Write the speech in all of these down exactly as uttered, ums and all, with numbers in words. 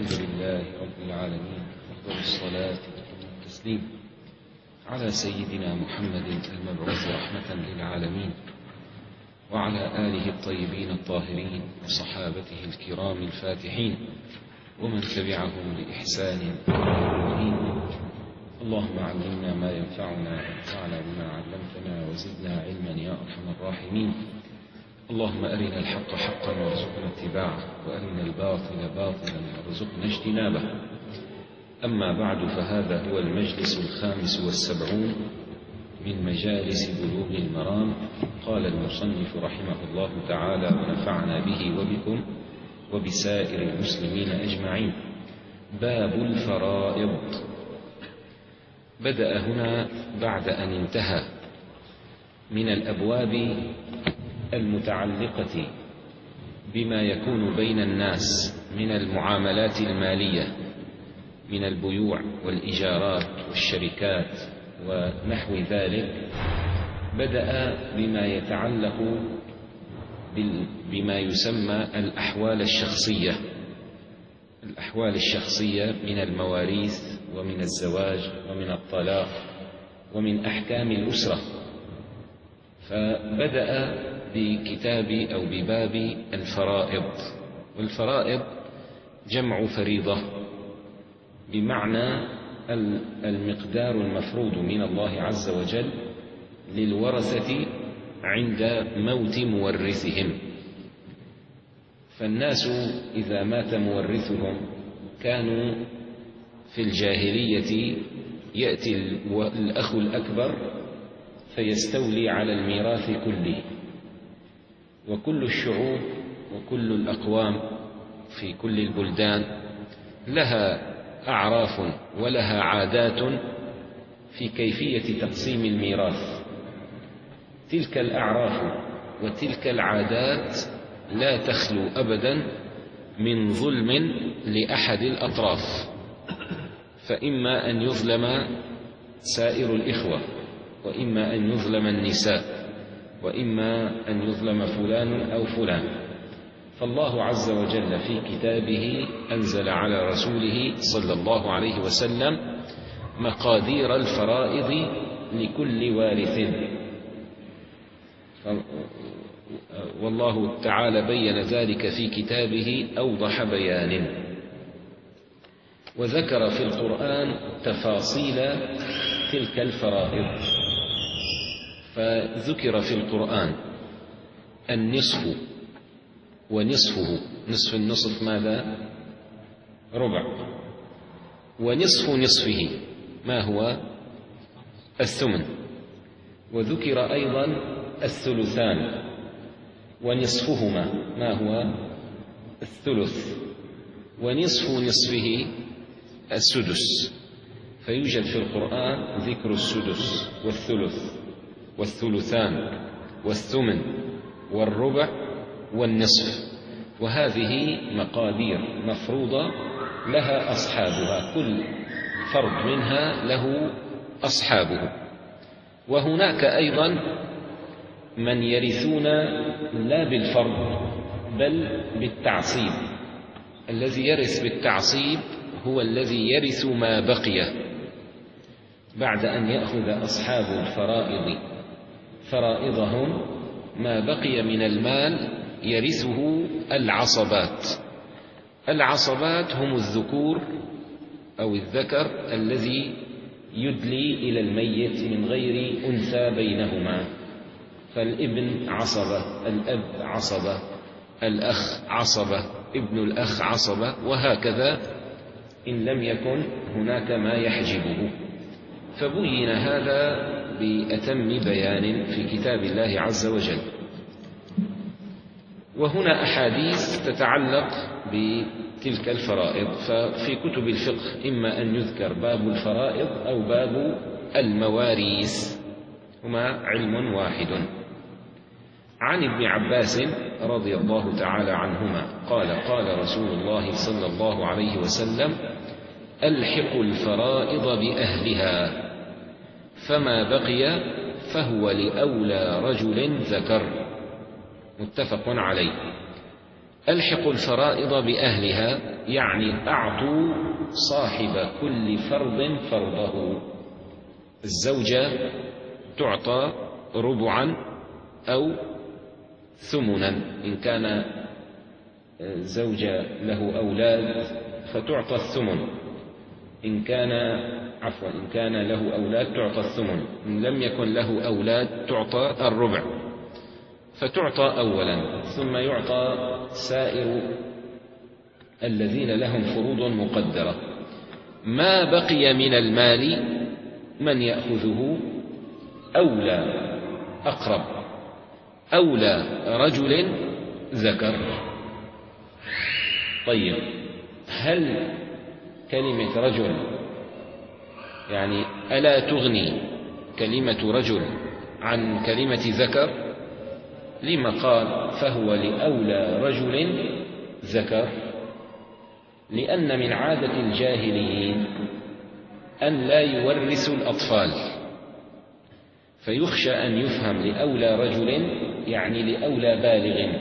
الحمد لله رب العالمين، أفضل الصلاة والتسليم على سيدنا محمد المبعوث رحمة للعالمين، وعلى آله الطيبين الطاهرين وصحابته الكرام الفاتحين ومن تبعهم بإحسان إلى. اللهم علمنا ما ينفعنا وانفعنا بما علمتنا وزدنا علما يا أرحم الراحمين. اللهم أرنا الحق حقا وارزقنا اتباعه، وأرنا الباطل باطلا وارزقنا اجتنابه. أما بعد، فهذا هو المجلس الخامس والسبعون من مجالس بلوغ المرام. قال المصنف رحمه الله تعالى: ونفعنا به وبكم وبسائر المسلمين أجمعين. باب الفرائض. بدأ هنا بعد أن انتهى من الأبواب المتعلقة بما يكون بين الناس من المعاملات المالية من البيوع والإيجارات والشركات ونحو ذلك، بدأ بما يتعلق بما يسمى الأحوال الشخصية الأحوال الشخصية من المواريث ومن الزواج ومن الطلاق ومن أحكام الأسرة. فبدأ بكتاب أو بباب الفرائض. والفرائض جمع فريضة، بمعنى المقدار المفروض من الله عز وجل للورثة عند موت مورثهم. فالناس إذا مات مورثهم كانوا في الجاهلية يأتي الأخ الأكبر فيستولي على الميراث كله، وكل الشعوب وكل الأقوام في كل البلدان لها أعراف ولها عادات في كيفية تقسيم الميراث. تلك الأعراف وتلك العادات لا تخلو أبدا من ظلم لأحد الأطراف، فإما أن يظلم سائر الإخوة، وإما أن يظلم النساء، وإما أن يظلم فلان أو فلان. فالله عز وجل في كتابه أنزل على رسوله صلى الله عليه وسلم مقادير الفرائض لكل وارث، والله تعالى بين ذلك في كتابه أوضح بيان. وذكر في القرآن تفاصيل تلك الفرائض، فذكر في القرآن النصف ونصفه. نصف النصف ماذا؟ ربع. ونصف نصفه ما هو؟ الثمن. وذكر أيضا الثلثان، ونصفهما ما هو؟ الثلث. ونصف نصفه السدس. فيوجد في القرآن ذكر السدس والثلث والثلثان والثمن والربع والنصف. وهذه مقادير مفروضة لها أصحابها، كل فرد منها له أصحابه. وهناك أيضا من يرثون لا بالفرض بل بالتعصيب. الذي يرث بالتعصيب هو الذي يرث ما بقي بعد أن يأخذ أصحاب الفرائض فرائضهم. ما بقي من المال يرثه العصبات. العصبات هم الذكور أو الذكر الذي يدلي إلى الميت من غير أنثى بينهما. فالابن عصبة، الأب عصبة، الأخ عصبة، ابن الأخ عصبة، وهكذا إن لم يكن هناك ما يحجبه. فبين هذا بأتم بيان في كتاب الله عز وجل. وهنا أحاديث تتعلق بتلك الفرائض. ففي كتب الفقه إما أن يذكر باب الفرائض أو باب المواريث، هما علم واحد. عن ابن عباس رضي الله تعالى عنهما قال: قال رسول الله صلى الله عليه وسلم: ألحقوا الفرائض بأهلها، فما بقي فهو لأولى رجل ذكر. متفق عليه. ألحقوا الفرائض بأهلها، يعني أعطوا صاحب كل فرض فرضه. الزوجة تعطى ربعا أو ثمنا، إن كان زوجة له أولاد فتعطى الثمن، إن كان عفوا إن كان له أولاد تعطى الثمن، إن لم يكن له أولاد تعطى الربع، فتعطى أولا ثم يعطى سائر الذين لهم فروض مقدرة. ما بقي من المال من يأخذه؟ أولى أقرب أولى رجل ذكر. طيب، هل كلمة رجل يعني ألا تغني كلمة رجل عن كلمة ذكر؟ لما قال فهو لأولى رجل ذكر؟ لأن من عادة الجاهليين أن لا يورثوا الأطفال، فيخشى أن يفهم لأولى رجل يعني لأولى بالغ،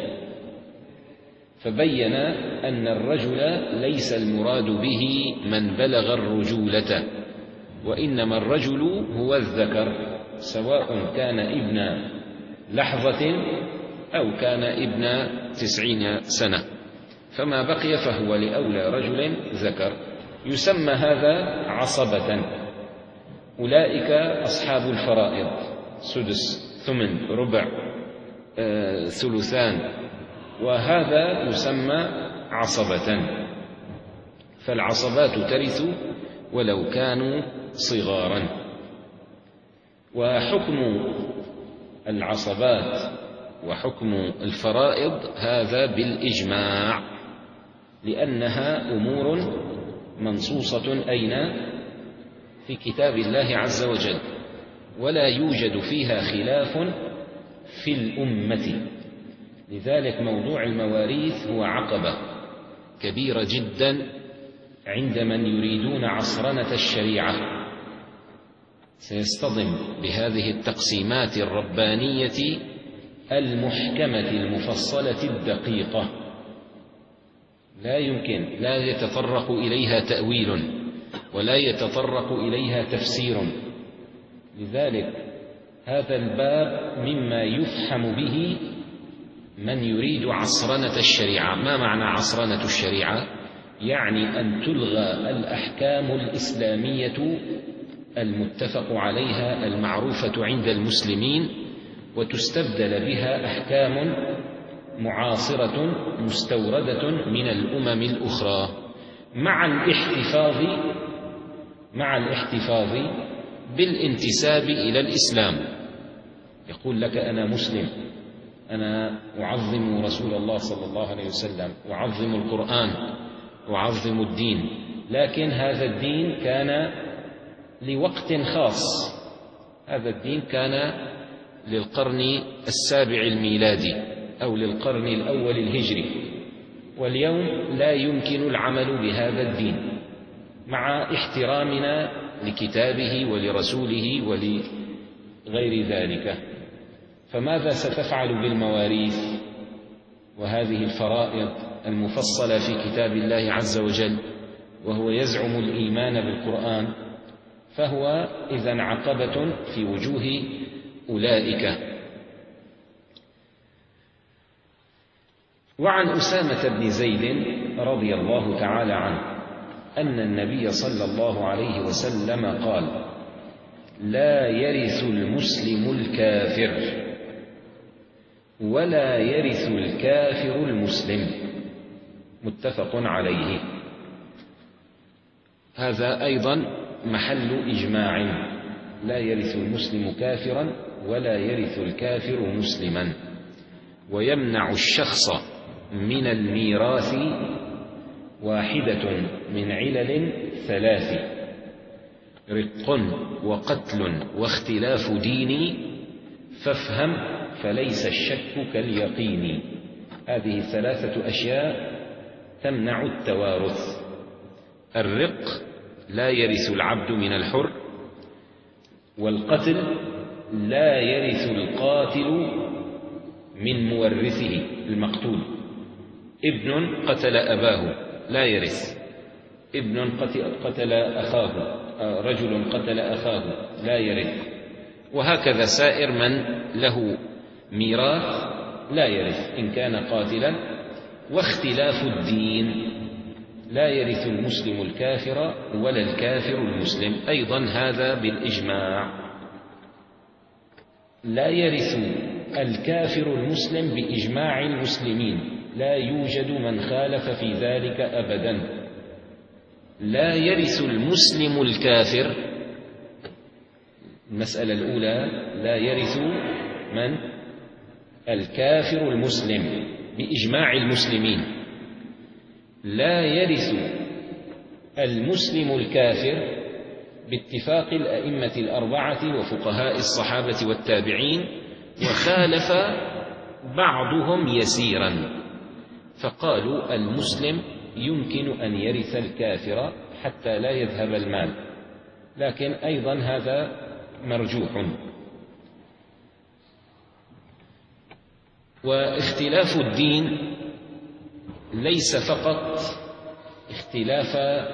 فبين أن الرجل ليس المراد به من بلغ الرجولة، وإنما الرجل هو الذكر، سواء كان ابن لحظة أو كان ابن تسعين سنة، فما بقي فهو لأولى رجل ذكر. يسمى هذا عصبة. أولئك أصحاب الفرائض، سدس، ثمن، ربع، آه، ثلثان، وهذا يسمى عصبة. فالعصبات ترث ولو كانوا صغارا. وحكم العصبات وحكم الفرائض هذا بالإجماع، لأنها أمور منصوصة أين؟ في كتاب الله عز وجل، ولا يوجد فيها خلاف في الأمة. لذلك موضوع المواريث هو عقبة كبيرة جدا عند من يريدون عصرنة الشريعة، سيصطدم بهذه التقسيمات الربانية المحكمة المفصلة الدقيقة، لا يمكن لا يتطرق إليها تأويل ولا يتطرق إليها تفسير. لذلك هذا الباب مما يفهم به من يريد عصرنة الشريعة. ما معنى عصرنة الشريعة؟ يعني أن تلغى الأحكام الإسلامية المتفق عليها المعروفة عند المسلمين، وتستبدل بها أحكام معاصرة مستوردة من الأمم الأخرى، مع الاحتفاظ مع الاحتفاظ بالانتساب إلى الإسلام. يقول لك أنا مسلم، أنا أعظم رسول الله صلى الله عليه وسلم، أعظم القرآن، أعظم الدين، لكن هذا الدين كان لوقت خاص، هذا الدين كان للقرن السابع الميلادي أو للقرن الأول الهجري، واليوم لا يمكن العمل بهذا الدين مع احترامنا لكتابه ولرسوله ولغير ذلك. فماذا ستفعل بالمواريث وهذه الفرائض المفصلة في كتاب الله عز وجل وهو يزعم الإيمان بالقرآن؟ فهو إذن عقبة في وجوه أولئك. وعن أسامة بن زيد رضي الله تعالى عنه أن النبي صلى الله عليه وسلم قال: لا يرث المسلم الكافر ولا يرث الكافر المسلم، متفق عليه. هذا أيضا محل إجماع، لا يرث المسلم كافرا ولا يرث الكافر مسلما. ويمنع الشخص من الميراث واحدة من علل ثلاث: رق وقتل واختلاف دين، فافهم فليس الشك كاليقين. هذه ثلاثة أشياء تمنع التوارث. الرق لا يرث العبد من الحر، والقتل لا يرث القاتل من مورثه المقتول، ابن قتل أباه لا يرث، ابن قتل أخاه، رجل قتل أخاه لا يرث، وهكذا سائر من له ميراث لا يرث إن كان قاتلا. واختلاف الدين، لا يرث المسلم الكافر ولا الكافر المسلم، أيضا هذا بالإجماع، لا يرث الكافر المسلم بإجماع المسلمين، لا يوجد من خالف في ذلك أبدا. لا يرث المسلم الكافر، المسألة الأولى لا يرث من؟ الكافر المسلم بإجماع المسلمين. لا يرث المسلم الكافر باتفاق الأئمة الأربعة وفقهاء الصحابة والتابعين، وخالف بعضهم يسيرا، فقالوا المسلم يمكن أن يرث الكافر حتى لا يذهب المال، لكن أيضا هذا مرجوح. واختلاف الدين ليس فقط اختلاف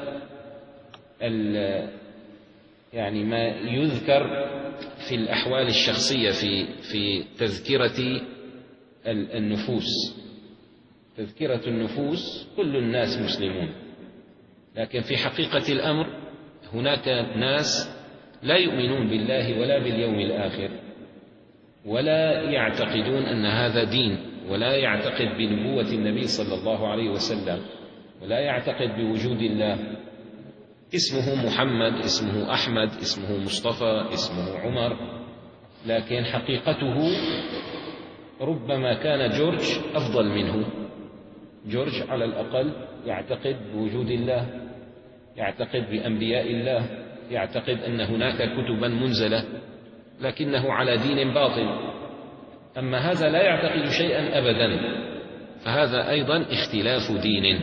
يعني ما يذكر في الأحوال الشخصية في في تذكرة النفوس. تذكرة النفوس كل الناس مسلمون، لكن في حقيقة الأمر هناك ناس لا يؤمنون بالله ولا باليوم الآخر، ولا يعتقدون أن هذا دين، ولا يعتقد بنبوة النبي صلى الله عليه وسلم، ولا يعتقد بوجود الله. اسمه محمد، اسمه أحمد، اسمه مصطفى، اسمه عمر، لكن حقيقته ربما كان جورج أفضل منه. جورج على الأقل يعتقد بوجود الله، يعتقد بأنبياء الله، يعتقد أن هناك كتبا منزلة، لكنه على دين باطل. أما هذا لا يعتقد شيئا أبدا، فهذا أيضا اختلاف دين.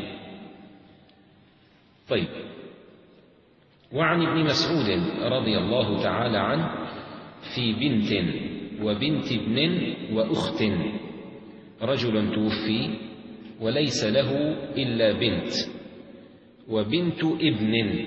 طيب، وعن ابن مسعود رضي الله تعالى عنه في بنت وبنت ابن وأخت، رجل توفي وليس له إلا بنت وبنت ابن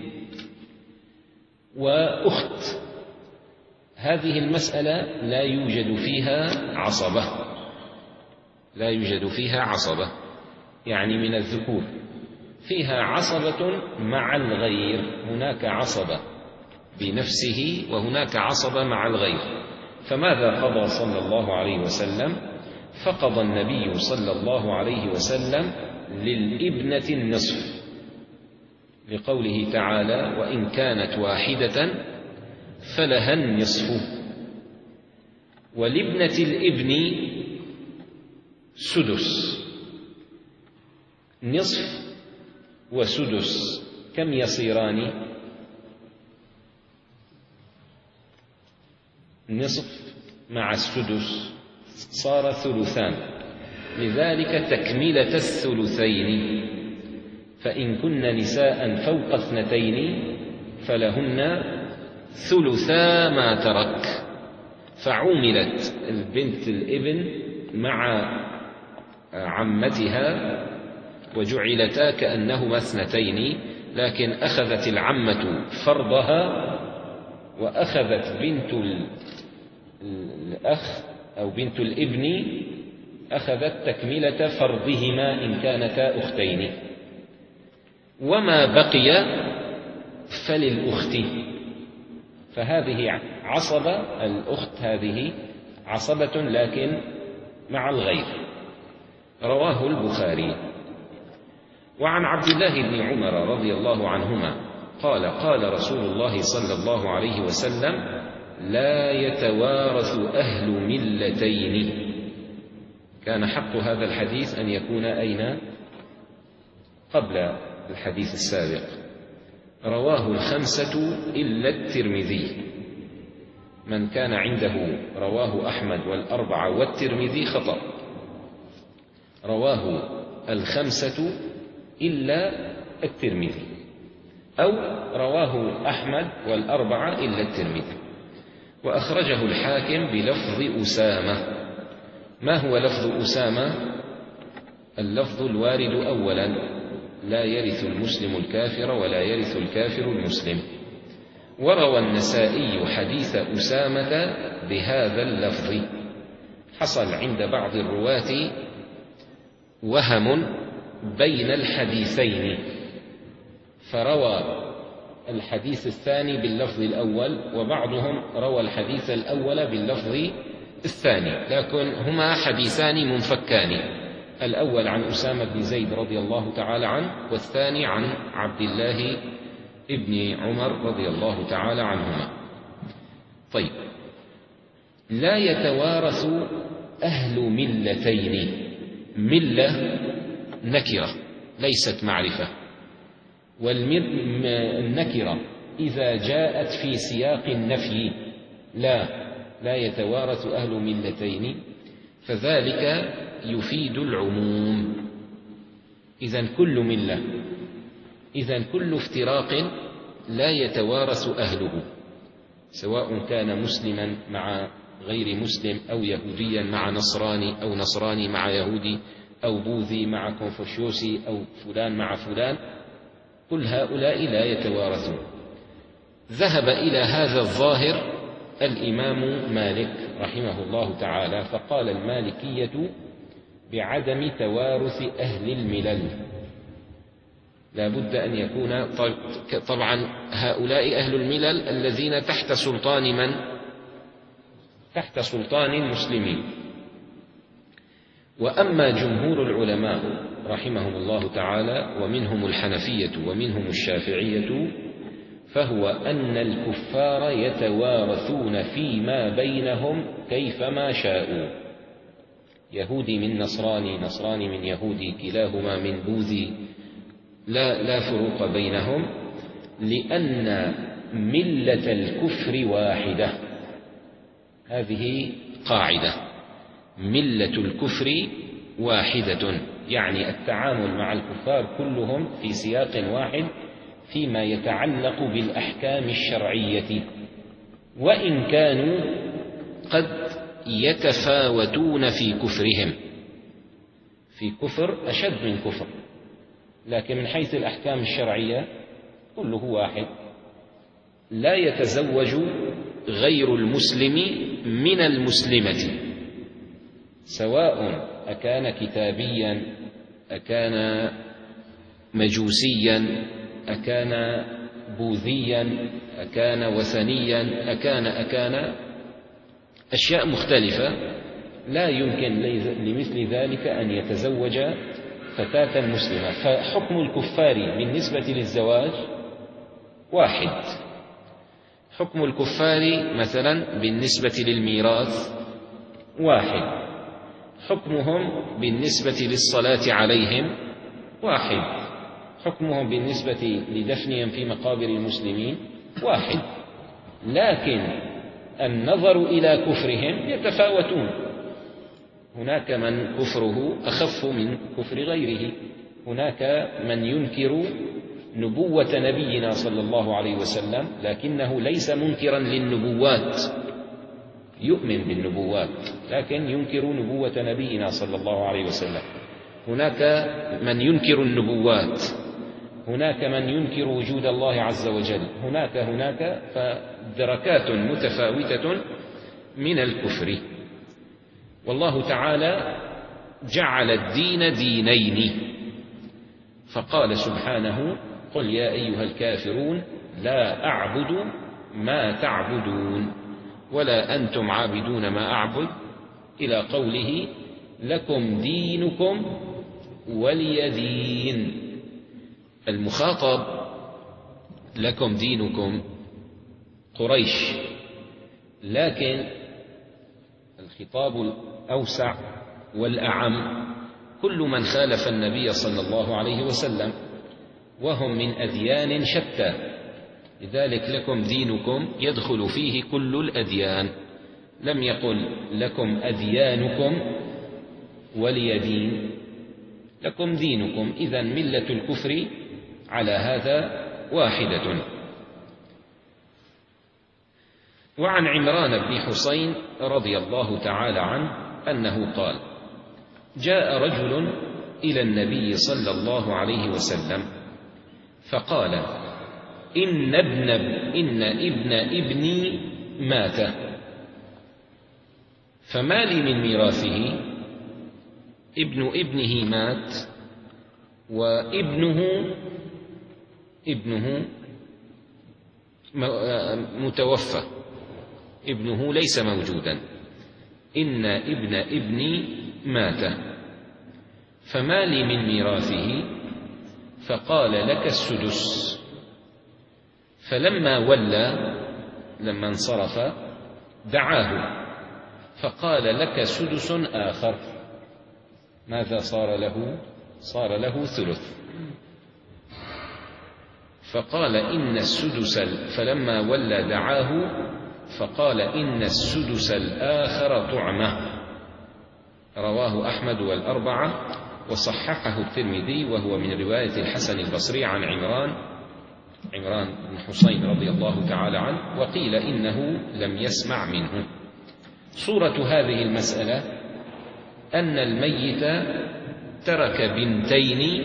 وأخت. هذه المسألة لا يوجد فيها عصبة، لا يوجد فيها عصبة يعني من الذكور، فيها عصبة مع الغير، هناك عصبة بنفسه وهناك عصبة مع الغير. فماذا قضى صلى الله عليه وسلم؟ فقضى النبي صلى الله عليه وسلم للابنة النصف، لقوله تعالى: وإن كانت واحدة فلها النصف، ولابنة الابن سدس. نصف وسدس كم يصيران؟ نصف مع السدس صار ثلثان، لذلك تكملة الثلثين. فإن كن نساء فوق اثنتين فلهن ثلثا ما ترك، فعملت البنت الابن مع عمتها وجعلتا كأنهما اثنتين، لكن أخذت العمة فرضها وأخذت بنت الأخ أو بنت الابن أخذت تكملة فرضهما إن كانتا أختين، وما بقي فللأخت. فهذه عصبة، الأخت هذه عصبة لكن مع الغير. رواه البخاري. وعن عبد الله بن عمر رضي الله عنهما قال: قال رسول الله صلى الله عليه وسلم: لا يتوارث أهل ملتين. كان حق هذا الحديث أن يكون أين؟ قبل الحديث السابق. رواه الخمسة إلا الترمذي. من كان عنده رواه أحمد والأربعة والترمذي خطأ، رواه الخمسة إلا الترمذي، أو رواه أحمد والأربعة إلا الترمذي. وأخرجه الحاكم بلفظ أسامة. ما هو لفظ أسامة؟ اللفظ الوارد أولا: لا يرث المسلم الكافر ولا يرث الكافر المسلم. وروى النسائي حديث أسامة بهذا اللفظ. حصل عند بعض الرواة وهم بين الحديثين، فروى الحديث الثاني باللفظ الأول، وبعضهم روى الحديث الأول باللفظ الثاني، لكن هما حديثان منفكان: الأول عن أسامة بن زيد رضي الله تعالى عنه، والثاني عن عبد الله ابن عمر رضي الله تعالى عنهما. طيب، لا يتوارث أهل ملتين. ملة نكرة ليست معرفة، والنكرة إذا جاءت في سياق النفي لا لا يتوارث أهل ملتين، فذلك يفيد العموم. إذن كل ملة، إذن كل افتراق لا يتوارث أهله، سواء كان مسلما مع غير مسلم، أو يهوديا مع نصراني، أو نصراني مع يهودي، أو بوذي مع كونفوشيوسي، أو فلان مع فلان، كل هؤلاء لا يتوارثون. ذهب إلى هذا الظاهر الإمام مالك رحمه الله تعالى، فقال: المالكية بعدم توارث أهل الملل. لا بد أن يكون، طبعا هؤلاء أهل الملل الذين تحت سلطان من؟ تحت سلطان المسلمين. وأما جمهور العلماء رحمهم الله تعالى، ومنهم الحنفية ومنهم الشافعية، فهو أن الكفار يتوارثون فيما بينهم كيفما شاءوا، يهودي من نصراني، نصراني من يهودي، كلاهما من بوذي، لا, لا فروق بينهم، لأن ملة الكفر واحدة. هذه قاعدة: ملة الكفر واحدة، يعني التعامل مع الكفار كلهم في سياق واحد فيما يتعلق بالأحكام الشرعية، وإن كانوا قد يتفاوتون في كفرهم، في كفر أشد من كفر، لكن من حيث الأحكام الشرعية كله واحد. لا يتزوج غير المسلم من المسلمة، سواء أكان كتابيا، أكان مجوسيا، أكان بوذيا، أكان وثنيا، أكان أكان أشياء مختلفة. لا يمكن لمثل ذلك أن يتزوج فتاة مسلمة. فحكم الكفار بالنسبة للزواج واحد. حكم الكفار مثلا بالنسبة للميراث واحد. حكمهم بالنسبة للصلاة عليهم واحد. حكمهم بالنسبة لدفنهم في مقابر المسلمين واحد. لكن النظر إلى كفرهم يتفاوتون. هناك من كفره أخف من كفر غيره. هناك من ينكر نبوة نبينا صلى الله عليه وسلم لكنه ليس منكرا للنبوات، يؤمن بالنبوات لكن ينكر نبوة نبينا صلى الله عليه وسلم. هناك من ينكر النبوات، هناك من ينكر وجود الله عز وجل، هناك هناك فدركات متفاوتة من الكفر. والله تعالى جعل الدين دينين، فقال سبحانه: قل يا أيها الكافرون لا أعبد ما تعبدون ولا أنتم عابدون ما أعبد، إلى قوله: لكم دينكم ولي دين. المخاطب لكم دينكم قريش، لكن الخطاب الأوسع والأعم كل من خالف النبي صلى الله عليه وسلم، وهم من أديان شتى. لذلك لكم دينكم يدخل فيه كل الأديان، لم يقل لكم أديانكم ولي دين، لكم دينكم. إذن ملة الكفر على هذا واحدة. وعن عمران بن حسين رضي الله تعالى عنه أنه قال: جاء رجل إلى النبي صلى الله عليه وسلم فقال: إن ابن إن ابن ابني مات، فما لي من ميراثه؟ ابن ابنه مات، وابنه ابنه متوفى، ابنه ليس موجودا. إن ابن ابني مات، فما لي من ميراثه؟ فقال: لك السدس. فلما ولى، لما انصرف، دعاه فقال: لك سدس آخر. ماذا صار له؟ صار له ثلث. فقال: إن السدس، فلما ولى دعاه فقال: إن السدس الآخر طعمة. رواه أحمد والأربعة، وصححه الترمذي، وهو من رواية الحسن البصري عن عمران عمران بن حسين رضي الله تعالى عنه، وقيل إنه لم يسمع منه. صورة هذه المسألة أن الميت ترك بنتين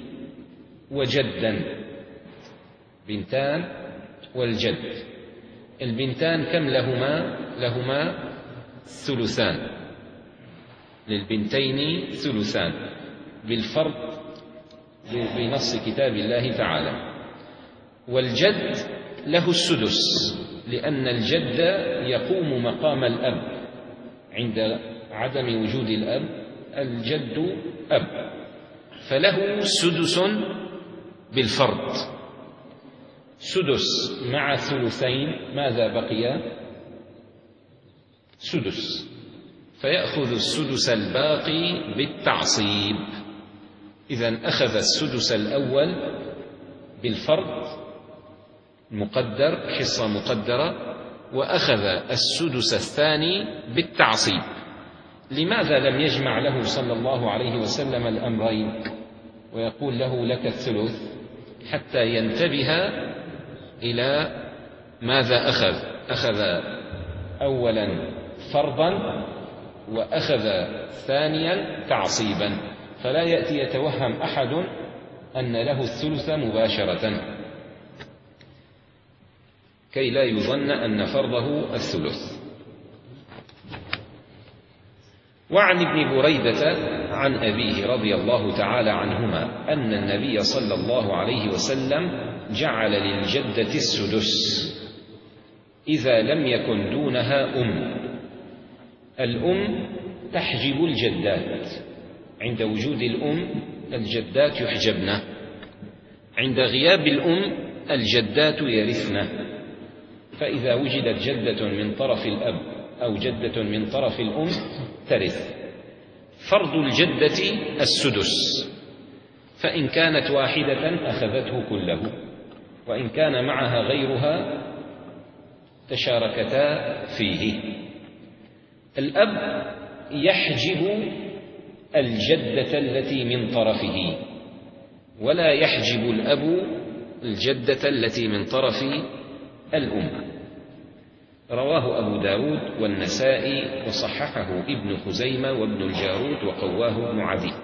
وجدا، بنتان والجد. البنتان كم لهما؟ لهما ثلثان، للبنتين ثلثان بالفرض بنص كتاب الله تعالى. والجد له السدس، لأن الجد يقوم مقام الأب عند عدم وجود الأب، الجد أب، فله سدس بالفرض. سدس مع ثلثين ماذا بقي؟ سدس، فيأخذ السدس الباقي بالتعصيب. إذن أخذ السدس الأول بالفرض مقدر، حصة مقدرة، وأخذ السدس الثاني بالتعصيب. لماذا لم يجمع له صلى الله عليه وسلم الأمرين ويقول له لك الثلث؟ حتى ينتبه إلى ماذا أخذ. أخذ أولا فرضا، وأخذ ثانيا تعصيبا، فلا يأتي يتوهم أحد أن له الثلث مباشرة، كي لا يظن أن فرضه الثلث. وعن ابن بريدة عن أبيه رضي الله تعالى عنهما أن النبي صلى الله عليه وسلم جعل للجدة السدس إذا لم يكن دونها أم. الأم تحجب الجدات، عند وجود الأم الجدات يحجبن، عند غياب الأم الجدات يرثن. فإذا وجدت جدة من طرف الأب أو جدة من طرف الأم ترث. فرض الجدة السدس، فإن كانت واحدة أخذته كله، وإن كان معها غيرها تشاركتا فيه. الأب يحجب الجدة التي من طرفه، ولا يحجب الأب الجدة التي من طرف الأم. رواه أبو داود والنسائي، وصححه ابن خزيمة وابن الجارود، وقواه ابن عدي.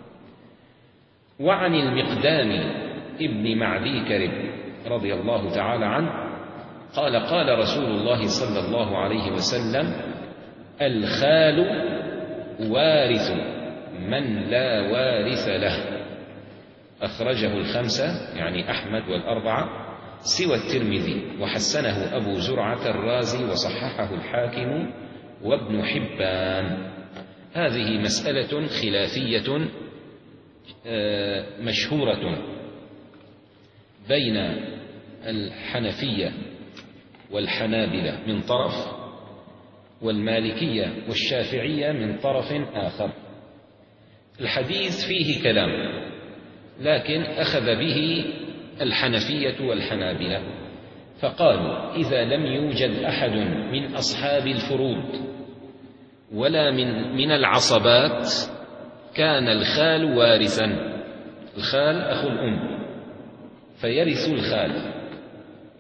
وعن المقدام ابن معدي كرب رضي الله تعالى عنه قال: قال رسول الله صلى الله عليه وسلم: الخال وارث من لا وارث له. أخرجه الخمسة، يعني أحمد والأربعة، سوى الترمذي، وحسنه أبو زرعة الرازي، وصححه الحاكم وابن حبان. هذه مسألة خلافية مشهورة بين الحنفية والحنابلة من طرف، والمالكية والشافعية من طرف آخر. الحديث فيه كلام، لكن أخذ به الحنفية والحنابلة، فقالوا: إذا لم يوجد أحد من أصحاب الفروض ولا من من العصبات كان الخال وارثا. الخال أخو الأم، فيرث الخال،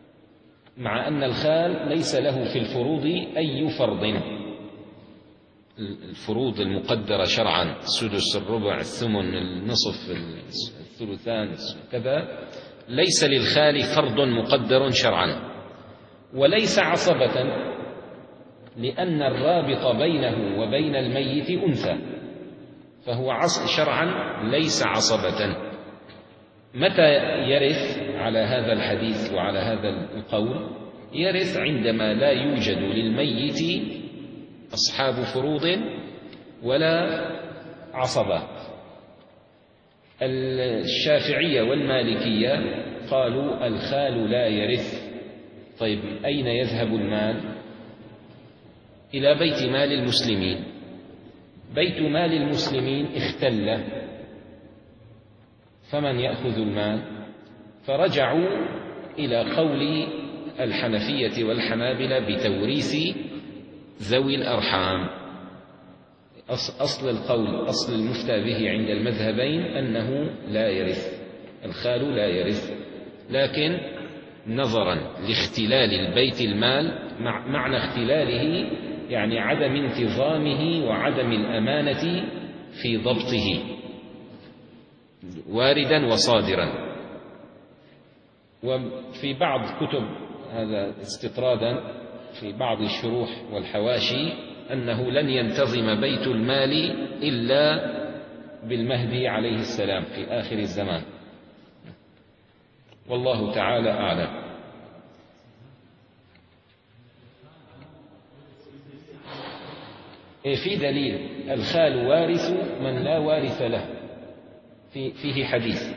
مع أن الخال ليس له في الفروض أي فرض. الفروض المقدرة شرعا، السدس، الربع، الثمن، النصف، الثلثان، كذا، ليس للخال فرض مقدر شرعا، وليس عصبة، لأن الرابط بينه وبين الميت أنثى، فهو شرعا ليس عصبة. متى يرث على هذا الحديث وعلى هذا القول؟ يرث عندما لا يوجد للميت أصحاب فروض ولا عصبات. الشافعية والمالكية قالوا الخال لا يرث. طيب أين يذهب المال؟ إلى بيت مال المسلمين. بيت مال المسلمين اختل، فمن يأخذ المال؟ فرجعوا إلى قول الحنفية والحنابلة بتوريث ذوي الأرحام. أصل القول، أصل المفتى به عند المذهبين أنه لا يرث، الخال لا يرث، لكن نظرا لاختلال البيت المال، مع معنى اختلاله يعني عدم انتظامه وعدم الأمانة في ضبطه واردا وصادرا. وفي بعض كتب هذا استطرادا في بعض الشروح والحواشي أنه لن ينتظم بيت المال إلا بالمهدي عليه السلام في آخر الزمان، والله تعالى أعلم. في دليل الخال وارث من لا وارث له، في فيه حديث.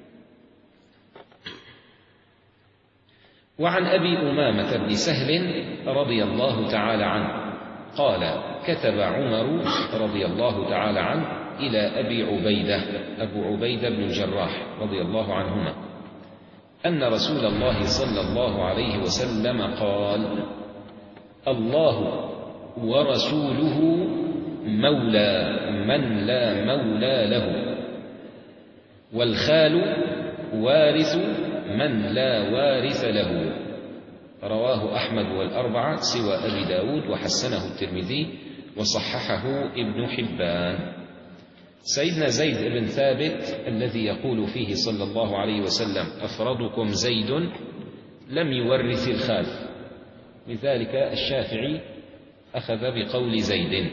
وعن أبي أمامة بن سهل رضي الله تعالى عنه قال: كتب عمر رضي الله تعالى عنه إلى أبي عبيدة، أبو عبيدة بن الجراح رضي الله عنهما، أن رسول الله صلى الله عليه وسلم قال: الله ورسوله مولى من لا مولى له، والخال وارث من لا وارث له. رواه أحمد والأربعة سوى أبي داود، وحسنه الترمذي وصححه ابن حبان. سيدنا زيد بن ثابت الذي يقول فيه صلى الله عليه وسلم: أفرضكم زيد، لم يورث الخال، لذلك الشافعي أخذ بقول زيد.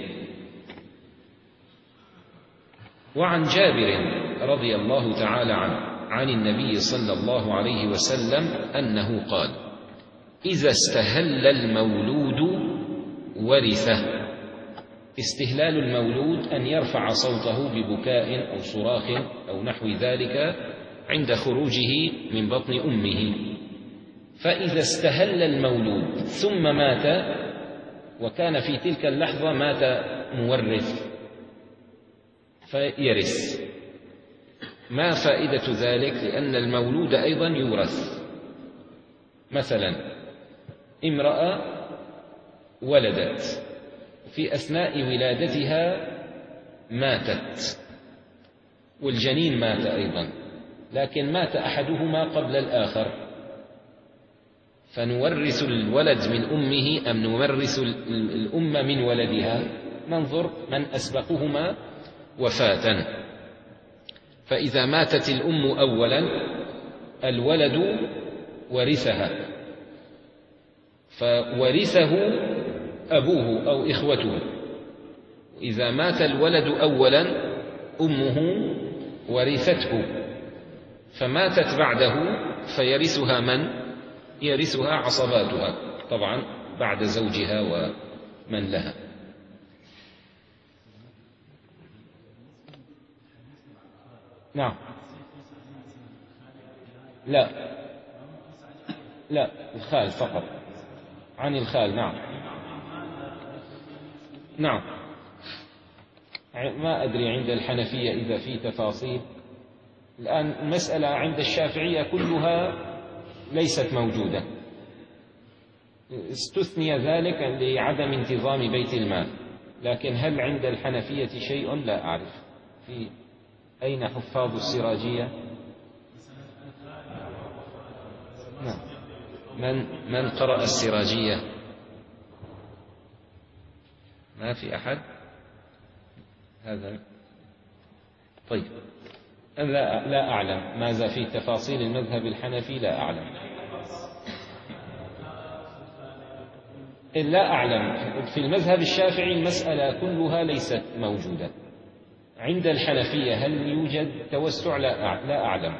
وعن جابر رضي الله تعالى عنه عن النبي صلى الله عليه وسلم أنه قال: إذا استهل المولود ورثه. استهلال المولود أن يرفع صوته ببكاء أو صراخ أو نحو ذلك عند خروجه من بطن أمه. فإذا استهل المولود ثم مات، وكان في تلك اللحظة مات مورث، فيرث. ما فائدة ذلك؟ لأن المولود أيضا يورث. مثلا امرأة ولدت، في أثناء ولادتها ماتت، والجنين مات أيضا، لكن مات أحدهما قبل الآخر، فنورث الولد من أمه أم نورث الأم من ولدها؟ ننظر من أسبقهما وفاة. فإذا ماتت الأم أولا الولد ورثها، فورثه أبوه أو إخوته. إذا مات الولد أولا أمه ورثته، فماتت بعده فيرثها من؟ يرثها عصباتها، طبعا بعد زوجها ومن لها. نعم. لا لا الخال فقط، عن الخال. نعم نعم. ما أدري عند الحنفية إذا في تفاصيل. الآن المسألة عند الشافعية كلها ليست موجودة، استثني ذلك لعدم انتظام بيت المال، لكن هل عند الحنفية شيء؟ لا أعرف. في أين حفاظ السراجية؟ نعم. من من قرأ السراجية؟ ما في أحد؟ هذا طيب. أنا لا, لا أعلم ماذا في تفاصيل المذهب الحنفي، لا أعلم، لا أعلم. في المذهب الشافعي المسألة كلها ليست موجودة. عند الحنفية هل يوجد توسع؟ لا, لا أعلم.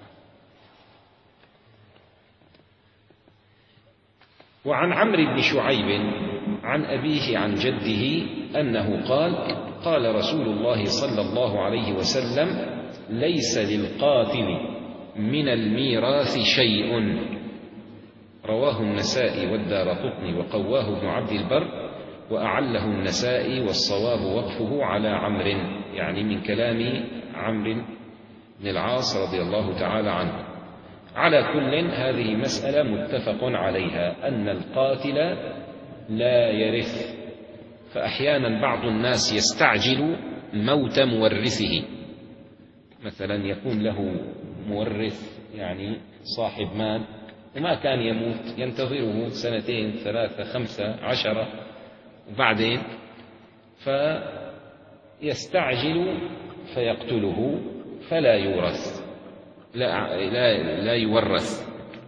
وعن عمرو بن شعيب عن أبيه عن جده أنه قال: قال رسول الله صلى الله عليه وسلم: ليس للقاتل من الميراث شيء. رواه النسائي والدارقطني وقواه ابن عبد البر، وأعله النسائي، والصواب وقفه على عمرو، يعني من كلام عمرو بن العاص رضي الله تعالى عنه. على كل، هذه مسألة متفق عليها، أن القاتل لا يرث. فأحيانا بعض الناس يستعجل موت مورثه، مثلا يكون له مورث يعني صاحب مال وما كان يموت، ينتظره سنتين ثلاثة خمسة عشرة، وبعدين فيستعجل فيقتله فلا يورث، لا, لا, لا يورث.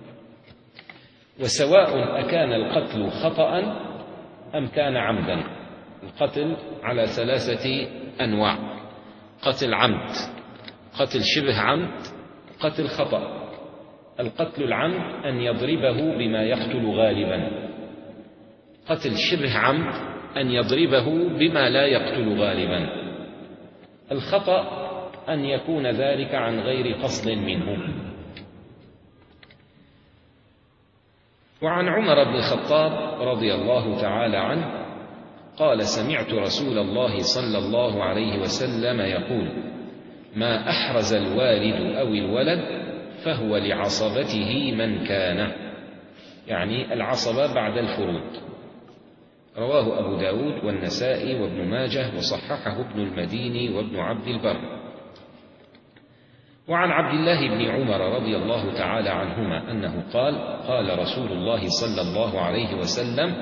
وسواء أكان القتل خطأ أم كان عمدا. القتل على ثلاثة أنواع: قتل عمد، قتل شبه عمد، قتل خطأ. القتل العمد أن يضربه بما يقتل غالبا. قتل شبه عمد أن يضربه بما لا يقتل غالبا. الخطأ أن يكون ذلك عن غير قصد منه. وعن عمر بن الخطاب رضي الله تعالى عنه قال: سمعت رسول الله صلى الله عليه وسلم يقول: ما أحرز الوالد أو الولد فهو لعصبته من كان، يعني العصبة بعد الفروض. رواه أبو داود والنسائي وابن ماجه، وصححه ابن المديني وابن عبد البر. وعن عبد الله بن عمر رضي الله تعالى عنهما أنه قال: قال رسول الله صلى الله عليه وسلم: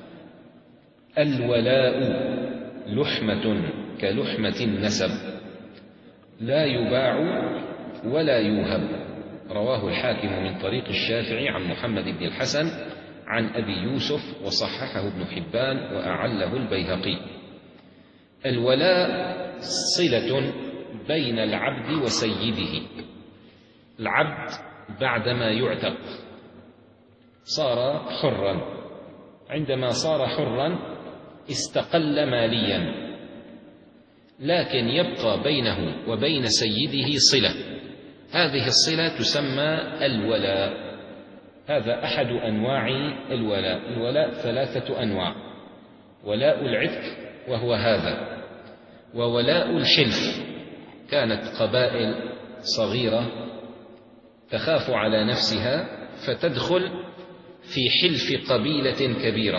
الولاء لحمة كلحمة النسب، لا يباع ولا يوهب. رواه الحاكم من طريق الشافعي عن محمد بن الحسن عن أبي يوسف، وصححه ابن حبان وأعله البيهقي. الولاء صلة بين العبد وسيده. العبد بعدما يعتق صار حرا، عندما صار حرا استقل ماليا، لكن يبقى بينه وبين سيده صلة. هذه الصلة تسمى الولاء. هذا أحد أنواع الولاء. الولاء ثلاثة أنواع: ولاء العتق وهو هذا، وولاء الحلف، كانت قبائل صغيرة تخاف على نفسها فتدخل في حلف قبيلة كبيرة،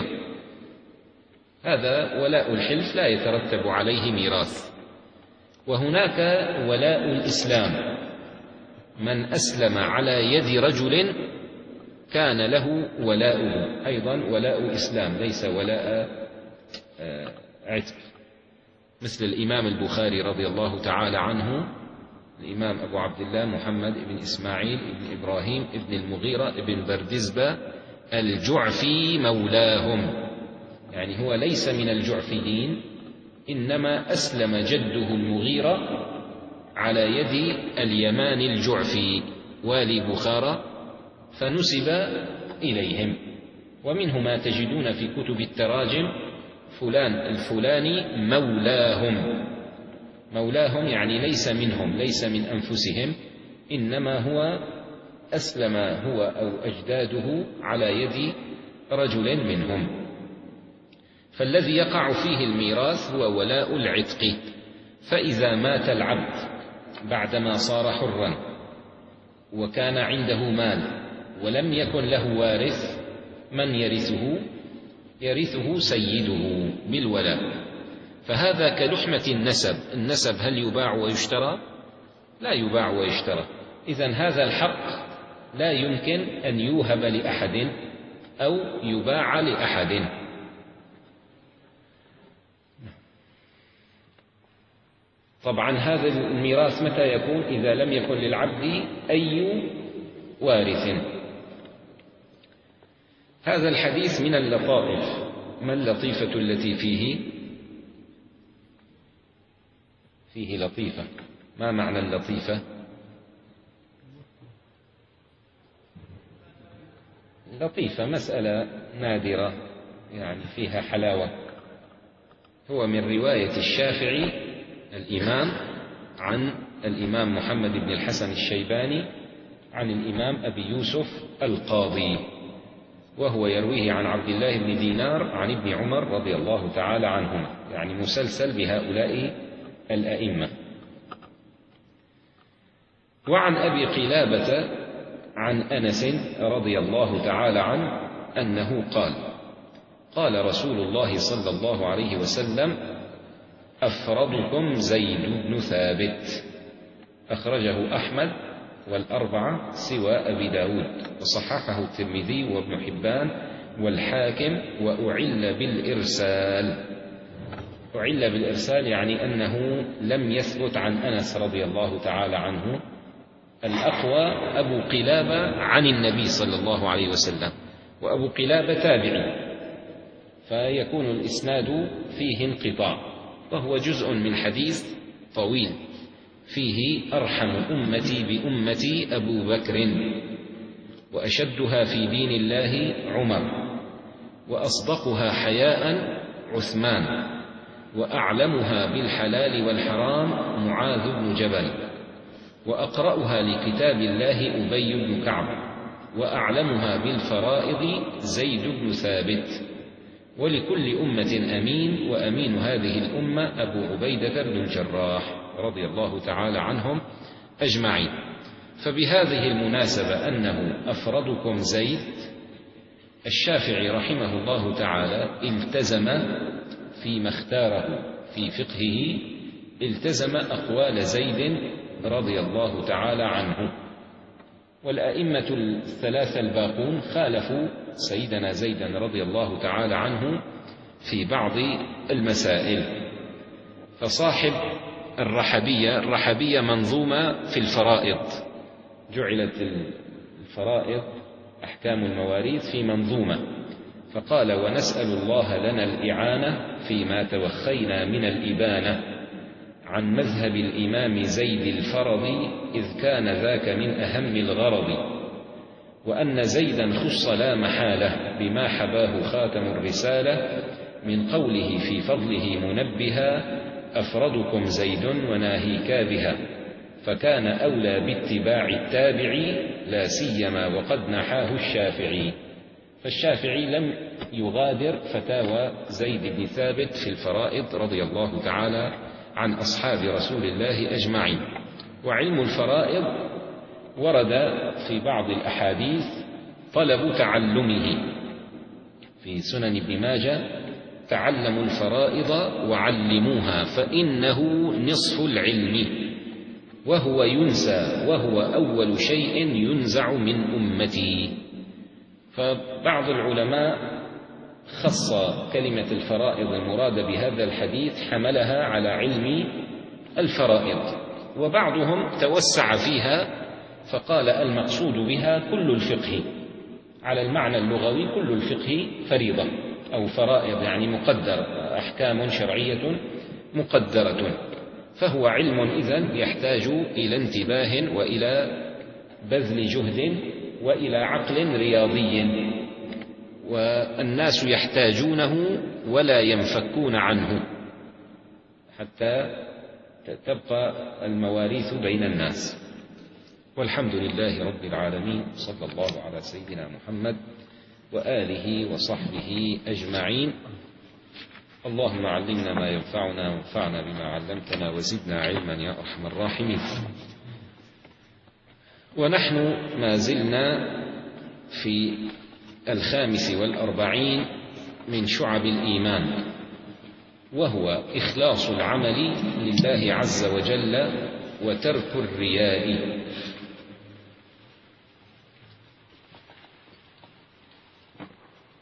هذا ولاء الحلف لا يترتب عليه ميراث. وهناك ولاء الإسلام، من أسلم على يد رجل كان له ولاؤه، أيضا ولاء إسلام ليس ولاء عتق، مثل الإمام البخاري رضي الله تعالى عنه، الإمام أبو عبد الله محمد بن إسماعيل بن إبراهيم بن المغيرة بن بردزبة الجعفي مولاهم، يعني هو ليس من الجعفيين، إنما أسلم جده المغيرة على يد اليمان الجعفي والي بخارى فنسب إليهم. ومنه ما تجدون في كتب التراجم: فلان الفلاني مولاهم. مولاهم يعني ليس منهم، ليس من أنفسهم، إنما هو أسلم هو أو أجداده على يد رجل منهم. فالذي يقع فيه الميراث هو ولاء العتق. فإذا مات العبد بعدما صار حرا وكان عنده مال ولم يكن له وارث، من يرثه؟ يرثه سيده بالولاء. فهذا كلحمة النسب. النسب هل يباع ويشترى؟ لا يباع ويشترى. إذن هذا الحق لا يمكن أن يوهب لأحد أو يباع لأحد. طبعا هذا الميراث متى يكون؟ إذا لم يكن للعبد أي وارث. هذا الحديث من اللطائف. ما اللطيفة التي فيه؟ فيه لطيفة. ما معنى اللطيفة؟ لطيفة مسألة نادرة يعني فيها حلاوة. هو من رواية الشافعي الإمام عن الإمام محمد بن الحسن الشيباني عن الإمام أبي يوسف القاضي، وهو يرويه عن عبد الله بن دينار عن ابن عمر رضي الله تعالى عنهما، يعني مسلسل بهؤلاء الأئمة. وعن أبي قلابة عن أنس رضي الله تعالى عنه أنه قال: قال رسول الله صلى الله عليه وسلم: أفرضكم زيد بن ثابت. أخرجه أحمد والأربعة سوى أبي داود، وصححه الترمذي وابن حبان والحاكم، وأعل بالإرسال. أعل بالإرسال يعني أنه لم يثبت عن أنس رضي الله تعالى عنه. الأقوى أبو قلابة عن النبي صلى الله عليه وسلم، وأبو قلابة تابعي، فيكون الإسناد فيه انقطاع، وهو جزء من حديث طويل فيه: أرحم أمتي بأمتي أبو بكر، وأشدها في دين الله عمر، وأصدقها حياء عثمان، وأعلمها بالحلال والحرام معاذ بن جبل، وأقرأها لكتاب الله أبي بن كعب، وأعلمها بالفرائض زيد بن ثابت. ولكل أمة أمين، وأمين هذه الأمة أبو عبيدة بن الجراح رضي الله تعالى عنهم أجمعين. فبهذه المناسبة أنه أفرضكم زيد، الشافعي رحمه الله تعالى التزم فيما اختاره في فقهه، التزم أقوال زيد رضي الله تعالى عنه. والأئمة الثلاثة الباقون خالفوا سيدنا زيدا رضي الله تعالى عنه في بعض المسائل. فصاحب الرحبية، الرحبية منظومة في الفرائض، جعلت الفرائض أحكام المواريث في منظومة، فقال: ونسأل الله لنا الإعانة فيما توخينا من الإبانة عن مذهب الإمام زيد الفرض، إذ كان ذاك من أهم الغرض، وأن زيدا خص لا محالة بما حباه خاتم الرسالة، من قوله في فضله منبها: أفرضكم زيد وناهيك بها، فكان أولى باتباع التابع، لا سيما وقد نحاه الشافعي. فالشافعي لم يغادر فتاوى زيد بن ثابت في الفرائض رضي الله تعالى عن أصحاب رسول الله أجمعين. وعلم الفرائض ورد في بعض الأحاديث طلب تعلمه، في سنن ابن ماجه: تعلموا الفرائض وعلموها فإنه نصف العلم، وهو ينسى، وهو أول شيء ينزع من أمتي. فبعض العلماء خص كلمة الفرائض المراد بهذا الحديث، حملها على علم الفرائض، وبعضهم توسع فيها فقال المقصود بها كل الفقه، على المعنى اللغوي كل الفقه فريضة أو فرائض، يعني مقدر، أحكام شرعية مقدرة. فهو علم إذن يحتاج إلى انتباه وإلى بذل جهد وإلى عقل رياضي، والناس يحتاجونه ولا ينفكون عنه حتى تبقى المواريث بين الناس. والحمد لله رب العالمين، صلى الله على سيدنا محمد وآله وصحبه أجمعين. اللهم علمنا ما ينفعنا، وانفعنا بما علمتنا، وزدنا علما يا أرحم الراحمين. ونحن ما زلنا في الخامس والأربعين من شعب الإيمان، وهو إخلاص العمل لله عز وجل وترك الرياء.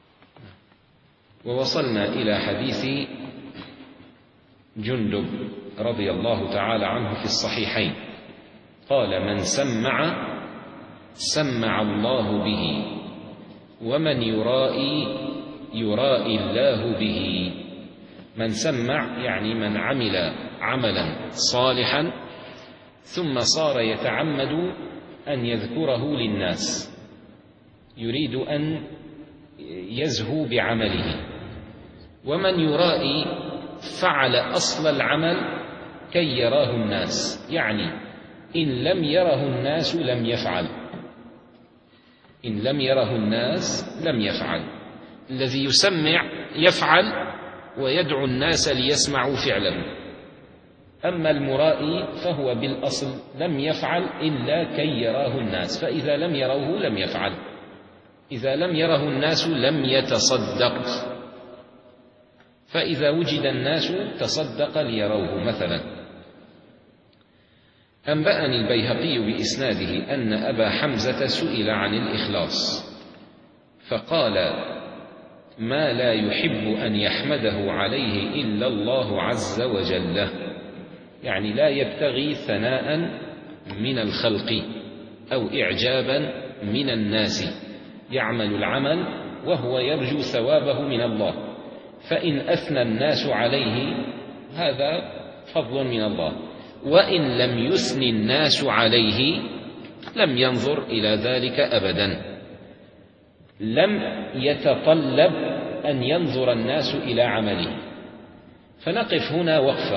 ووصلنا إلى حديث جندب رضي الله تعالى عنه في الصحيحين قال: من سمع سمع الله به، ومن يرائي يرائي الله به. من سمع يعني من عمل عملا صالحا ثم صار يتعمد أن يذكره للناس، يريد أن يزهو بعمله. ومن يرائي فعل أصل العمل كي يراه الناس، يعني إن لم يره الناس لم يفعل، إن لم يره الناس لم يفعل. الذي يسمع يفعل ويدعو الناس ليسمعوا فعله، أما المرائي فهو بالأصل لم يفعل إلا كي يراه الناس، فإذا لم يروه لم يفعل، إذا لم يره الناس لم يتصدق، فإذا وجد الناس تصدق ليروه. مثلا أنبأني البيهقي بإسناده أن أبا حمزة سئل عن الإخلاص فقال: ما لا يحب أن يحمده عليه إلا الله عز وجل، يعني لا يبتغي ثناء من الخلق أو إعجابا من الناس، يعمل العمل وهو يرجو ثوابه من الله، فإن أثنى الناس عليه هذا فضل من الله، وإن لم يثني الناس عليه لم ينظر إلى ذلك أبدا، لم يتطلب أن ينظر الناس إلى عمله. فنقف هنا وقفة.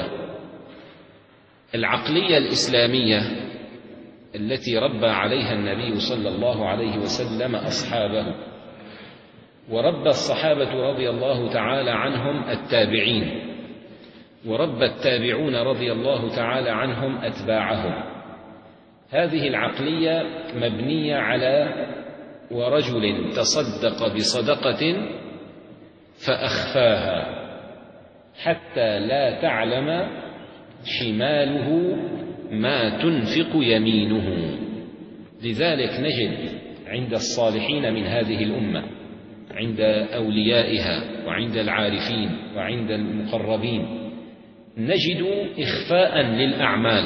العقلية الإسلامية التي ربى عليها النبي صلى الله عليه وسلم أصحابه، وربى الصحابة رضي الله تعالى عنهم التابعين، وربى التابعون رضي الله تعالى عنهم أتباعهم، هذه العقلية مبنية على: ورجل تصدق بصدقة فأخفاها حتى لا تعلم شماله ما تنفق يمينه. لذلك نجد عند الصالحين من هذه الأمة، عند أوليائها وعند العارفين وعند المقربين، نجد إخفاء للأعمال،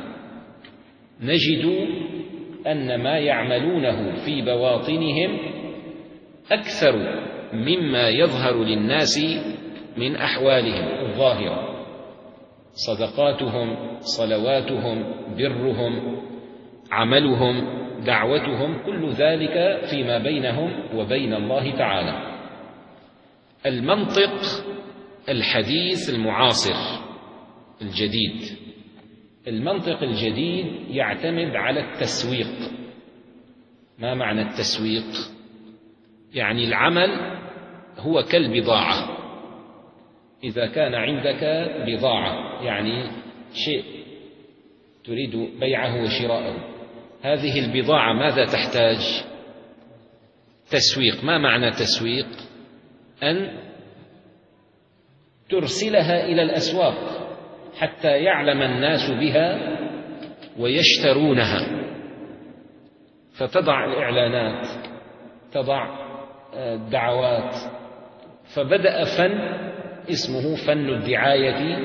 نجد أن ما يعملونه في بواطنهم أكثر مما يظهر للناس من أحوالهم الظاهرة، صدقاتهم، صلواتهم، برهم، عملهم، دعوتهم، كل ذلك فيما بينهم وبين الله تعالى. المنطق الحديث المعاصر الجديد، المنطق الجديد يعتمد على التسويق. ما معنى التسويق؟ يعني العمل هو كالبضاعة، إذا كان عندك بضاعة يعني شيء تريد بيعه وشراءه، هذه البضاعة ماذا تحتاج؟ تسويق. ما معنى تسويق؟ أن ترسلها إلى الأسواق حتى يعلم الناس بها ويشترونها، فتضع الإعلانات، تضع الدعوات. فبدأ فن اسمه فن الدعاية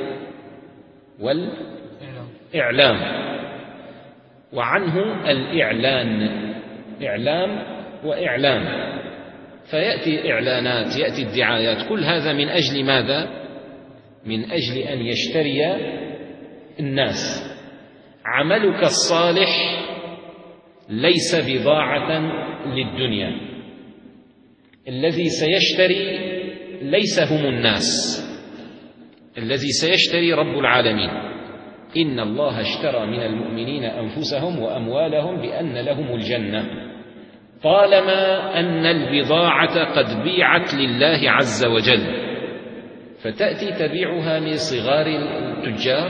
والإعلام، وعنه الإعلان، إعلام وإعلام. فيأتي إعلانات، يأتي الدعايات، كل هذا من أجل ماذا؟ من أجل أن يشتري الناس. عملك الصالح ليس بضاعة للدنيا، الذي سيشتري ليس هم الناس، الذي سيشتري رب العالمين. إن الله اشترى من المؤمنين أنفسهم وأموالهم بأن لهم الجنة، طالما أن البضاعة قد بيعت لله عز وجل. فتأتي تبيعها من صغار التجار،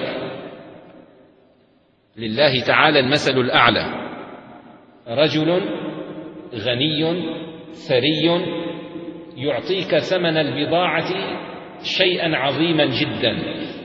لله تعالى المثل الأعلى، رجل غني ثري يعطيك ثمن البضاعة شيئا عظيما جدا،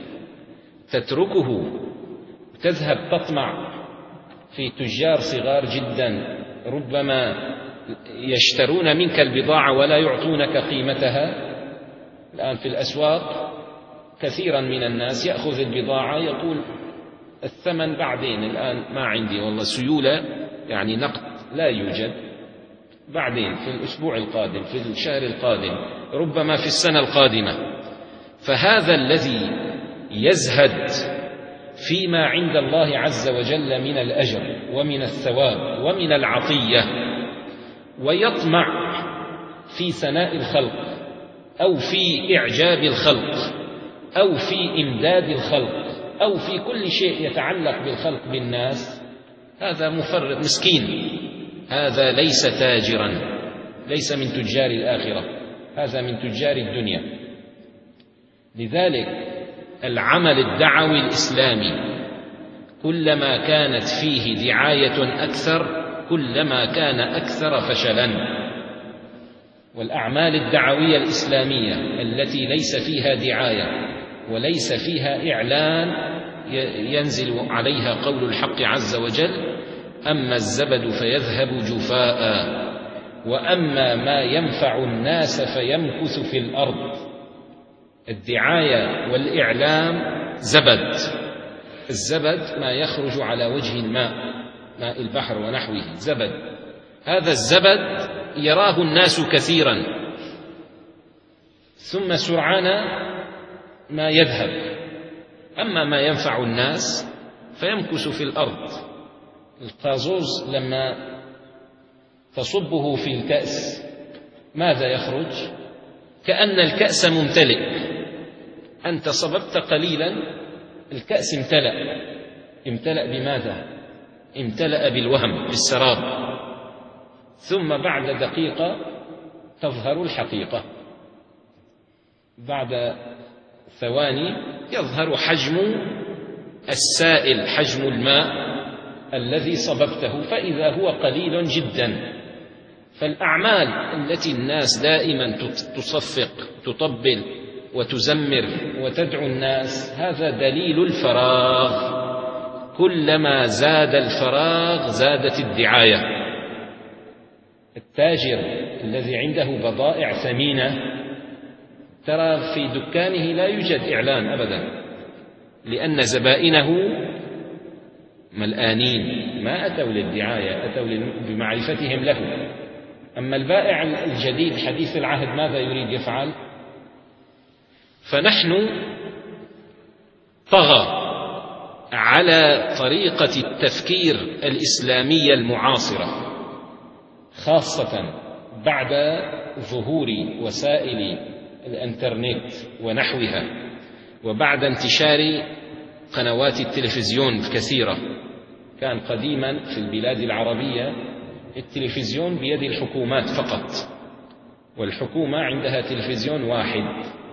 تتركه تذهب تطمع في تجار صغار جدا ربما يشترون منك البضاعة ولا يعطونك قيمتها. الآن في الأسواق كثيرا من الناس يأخذ البضاعة يقول الثمن بعدين، الآن ما عندي والله سيولة، يعني نقد لا يوجد، بعدين في الأسبوع القادم، في الشهر القادم، ربما في السنة القادمة. فهذا الذي يزهد فيما عند الله عز وجل من الأجر ومن الثواب ومن العطية، ويطمع في ثناء الخلق أو في إعجاب الخلق أو في إمداد الخلق أو في كل شيء يتعلق بالخلق بالناس، هذا مفرط مسكين، هذا ليس تاجرا، ليس من تجار الآخرة، هذا من تجار الدنيا. لذلك العمل الدعوي الإسلامي كلما كانت فيه دعاية أكثر كلما كان أكثر فشلا، والأعمال الدعوية الإسلامية التي ليس فيها دعاية وليس فيها إعلان ينزل عليها قول الحق عز وجل: أما الزبد فيذهب جفاء وأما ما ينفع الناس فيمكث في الأرض. الدعاية والإعلام زبد، الزبد ما يخرج على وجه الماء، ماء البحر ونحوه زبد، هذا الزبد يراه الناس كثيرا ثم سرعان ما يذهب. أما ما ينفع الناس فيمكث في الأرض. القازوز لما تصبه في الكأس ماذا يخرج؟ كأن الكأس ممتلئ، أنت صببت قليلا الكأس امتلأ. امتلأ بماذا؟ امتلأ بالوهم، بالسراب، ثم بعد دقيقة تظهر الحقيقة، بعد ثواني يظهر حجم السائل، حجم الماء الذي صببته، فإذا هو قليل جدا. فالأعمال التي الناس دائما تصفق تطبل وتزمر وتدعو الناس، هذا دليل الفراغ. كلما زاد الفراغ زادت الدعاية. التاجر الذي عنده بضائع ثمينة ترى في دكانه لا يوجد إعلان أبدا، لأن زبائنه ملآنين، ما أتوا للدعاية، أتوا بمعرفتهم له. أما البائع الجديد حديث العهد ماذا يريد يفعل؟ فنحن طغى على طريقة التفكير الإسلامية المعاصرة، خاصة بعد ظهور وسائل الإنترنت ونحوها، وبعد انتشار قنوات التلفزيون الكثيرة. كان قديما في البلاد العربية التلفزيون بيد الحكومات فقط، والحكومة عندها تلفزيون واحد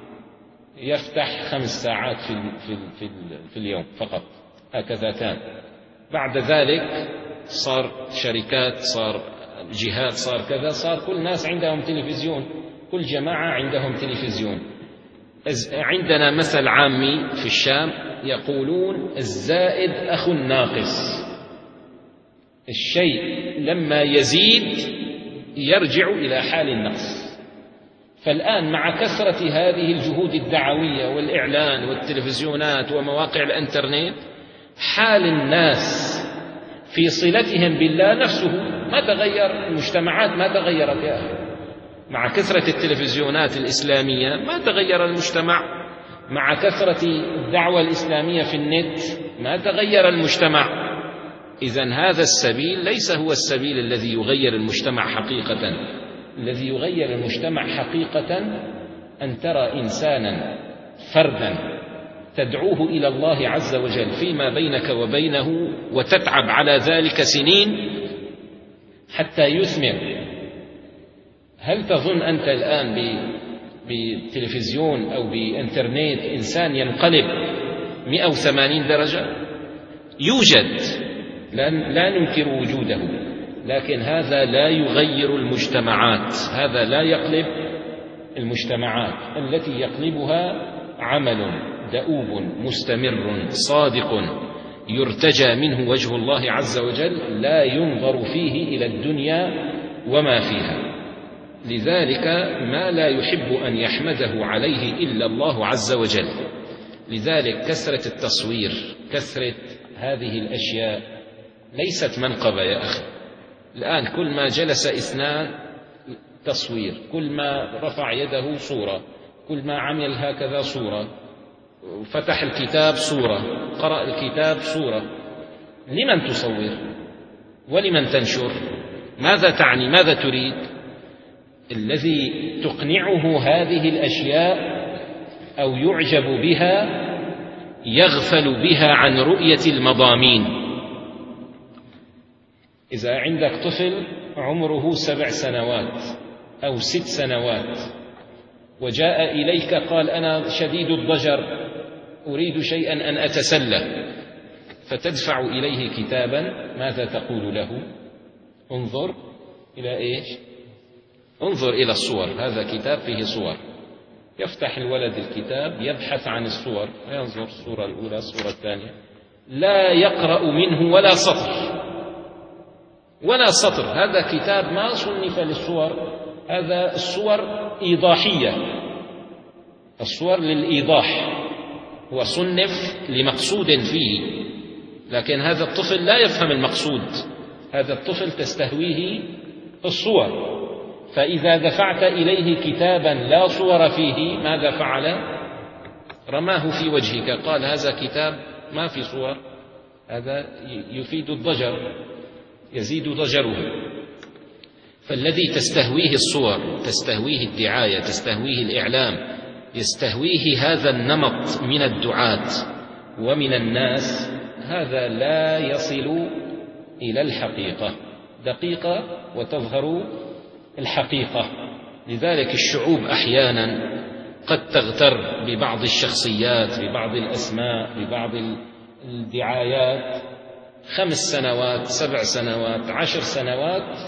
يفتح خمس ساعات في, في, في, في اليوم فقط، هكذا كان. بعد ذلك صار شركات، صار جهات، صار كذا، صار كل الناس عندهم تلفزيون، كل جماعة عندهم تلفزيون. عندنا مثل عامي في الشام يقولون: الزائد أخو الناقص. الشيء لما يزيد يرجع إلى حال النقص. فالآن مع كثرة هذه الجهود الدعوية والإعلان والتلفزيونات ومواقع الإنترنت، حال الناس في صلتهم بالله نفسه ما تغير. المجتمعات ما تغيرت يا أخي مع كثرة التلفزيونات الإسلامية، ما تغير المجتمع. مع كثرة الدعوة الإسلامية في النت ما تغير المجتمع. إذن هذا السبيل ليس هو السبيل الذي يغير المجتمع حقيقة. الذي يغير المجتمع حقيقة أن ترى إنسانا فردا تدعوه إلى الله عز وجل فيما بينك وبينه، وتتعب على ذلك سنين حتى يثمر. هل تظن أنت الآن بتلفزيون أو بإنترنت إنسان ينقلب مئة وثمانين درجة؟ يوجد، لا ننكر وجوده، لكن هذا لا يغير المجتمعات، هذا لا يقلب المجتمعات. التي يقلبها عمل دؤوب مستمر صادق يرتجى منه وجه الله عز وجل، لا ينظر فيه إلى الدنيا وما فيها. لذلك ما لا يحب أن يحمده عليه إلا الله عز وجل. لذلك كثرة التصوير، كثرة هذه الأشياء ليست منقبة يا أخي. الآن كل ما جلس اثنان تصوير، كل ما رفع يده صورة، كل ما عمل هكذا صورة، فتح الكتاب صورة، قرأ الكتاب صورة. لمن تصور ولمن تنشر؟ ماذا تعني؟ ماذا تريد؟ الذي تقنعه هذه الأشياء أو يعجب بها يغفل بها عن رؤية المضامين. إذا عندك طفل عمره سبع سنوات أو ست سنوات وجاء إليك قال أنا شديد الضجر أريد شيئا أن أتسلى، فتدفع إليه كتابا، ماذا تقول له؟ انظر إلى إيش؟ انظر إلى الصور، هذا كتاب فيه صور. يفتح الولد الكتاب يبحث عن الصور، ينظر الصورة الأولى الصورة الثانية، لا يقرأ منه ولا سطر ولا سطر. هذا كتاب ما صنف للصور، هذا الصور إيضاحية، الصور للإيضاح، هو صنف لمقصود فيه، لكن هذا الطفل لا يفهم المقصود، هذا الطفل تستهويه الصور. فإذا دفعت إليه كتابا لا صور فيه ماذا فعل؟ رماه في وجهك، قال هذا كتاب ما في صور، هذا يفيد الضجر، يزيد ضجره. فالذي تستهويه الصور، تستهويه الدعاية، تستهويه الإعلام، يستهويه هذا النمط من الدعاة ومن الناس، هذا لا يصل إلى الحقيقة. دقيقة وتظهر الحقيقة. لذلك الشعوب أحيانا قد تغتر ببعض الشخصيات، ببعض الأسماء، ببعض الدعايات، خمس سنوات، سبع سنوات، عشر سنوات،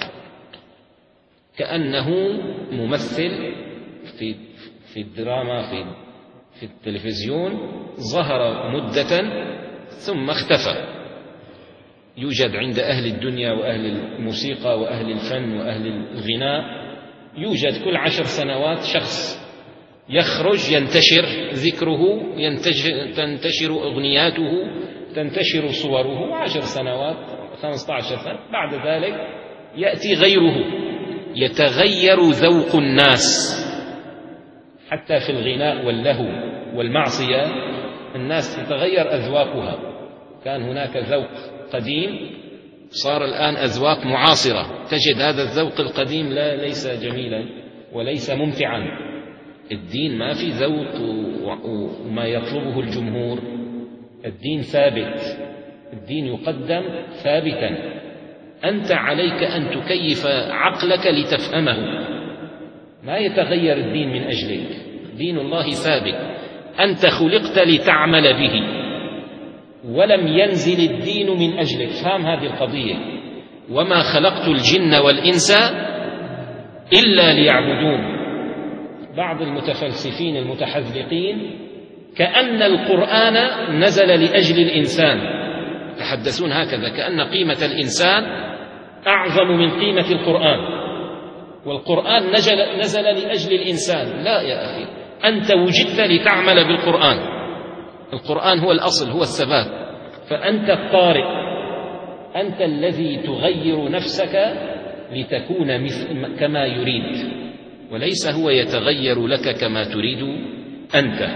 كأنه ممثل في في الدراما، في في التلفزيون، ظهر مدة ثم اختفى. يوجد عند أهل الدنيا وأهل الموسيقى وأهل الفن وأهل الغناء، يوجد كل عشر سنوات شخص يخرج ينتشر ذكره، ينتشر تنتشر أغنياته، تنتشر صوره، عشر سنوات، خمسة عشر سنة، بعد ذلك يأتي غيره، يتغير ذوق الناس. حتى في الغناء واللهو والمعصية الناس تتغير أذواقها. كان هناك ذوق قديم، صار الآن أذواق معاصرة، تجد هذا الذوق القديم لا ليس جميلا وليس ممتعا. الدين ما في ذوق وما يطلبه الجمهور، الدين ثابت، الدين يقدم ثابتا. أنت عليك أن تكيف عقلك لتفهمه، ما يتغير الدين من أجلك، دين الله ثابت، أنت خلقت لتعمل به ولم ينزل الدين من أجلك. فهم هذه القضية. وما خلقت الجن والإنس إلا ليعبدون. بعض المتفلسفين المتحذلقين كأن القرآن نزل لأجل الإنسان، يتحدثون هكذا، كأن قيمة الإنسان أعظم من قيمة القرآن، والقرآن نزل, نزل لأجل الإنسان. لا يا أخي، أنت وجدت لتعمل بالقرآن، القرآن هو الأصل، هو الثبات، فأنت الطارئ، أنت الذي تغير نفسك لتكون مثل كما يريد، وليس هو يتغير لك كما تريد أنت.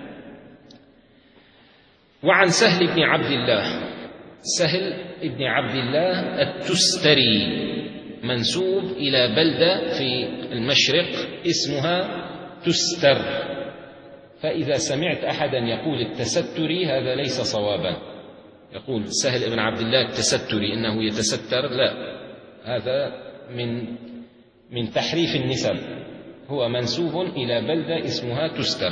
وعن سهل بن عبد الله، سهل بن عبد الله التستري، منسوب إلى بلدة في المشرق اسمها تستر. فإذا سمعت أحدا يقول التستري هذا ليس صوابا، يقول سهل بن عبد الله التستري إنه يتستر، لا، هذا من من تحريف النسب، هو منسوب إلى بلدة اسمها تستر.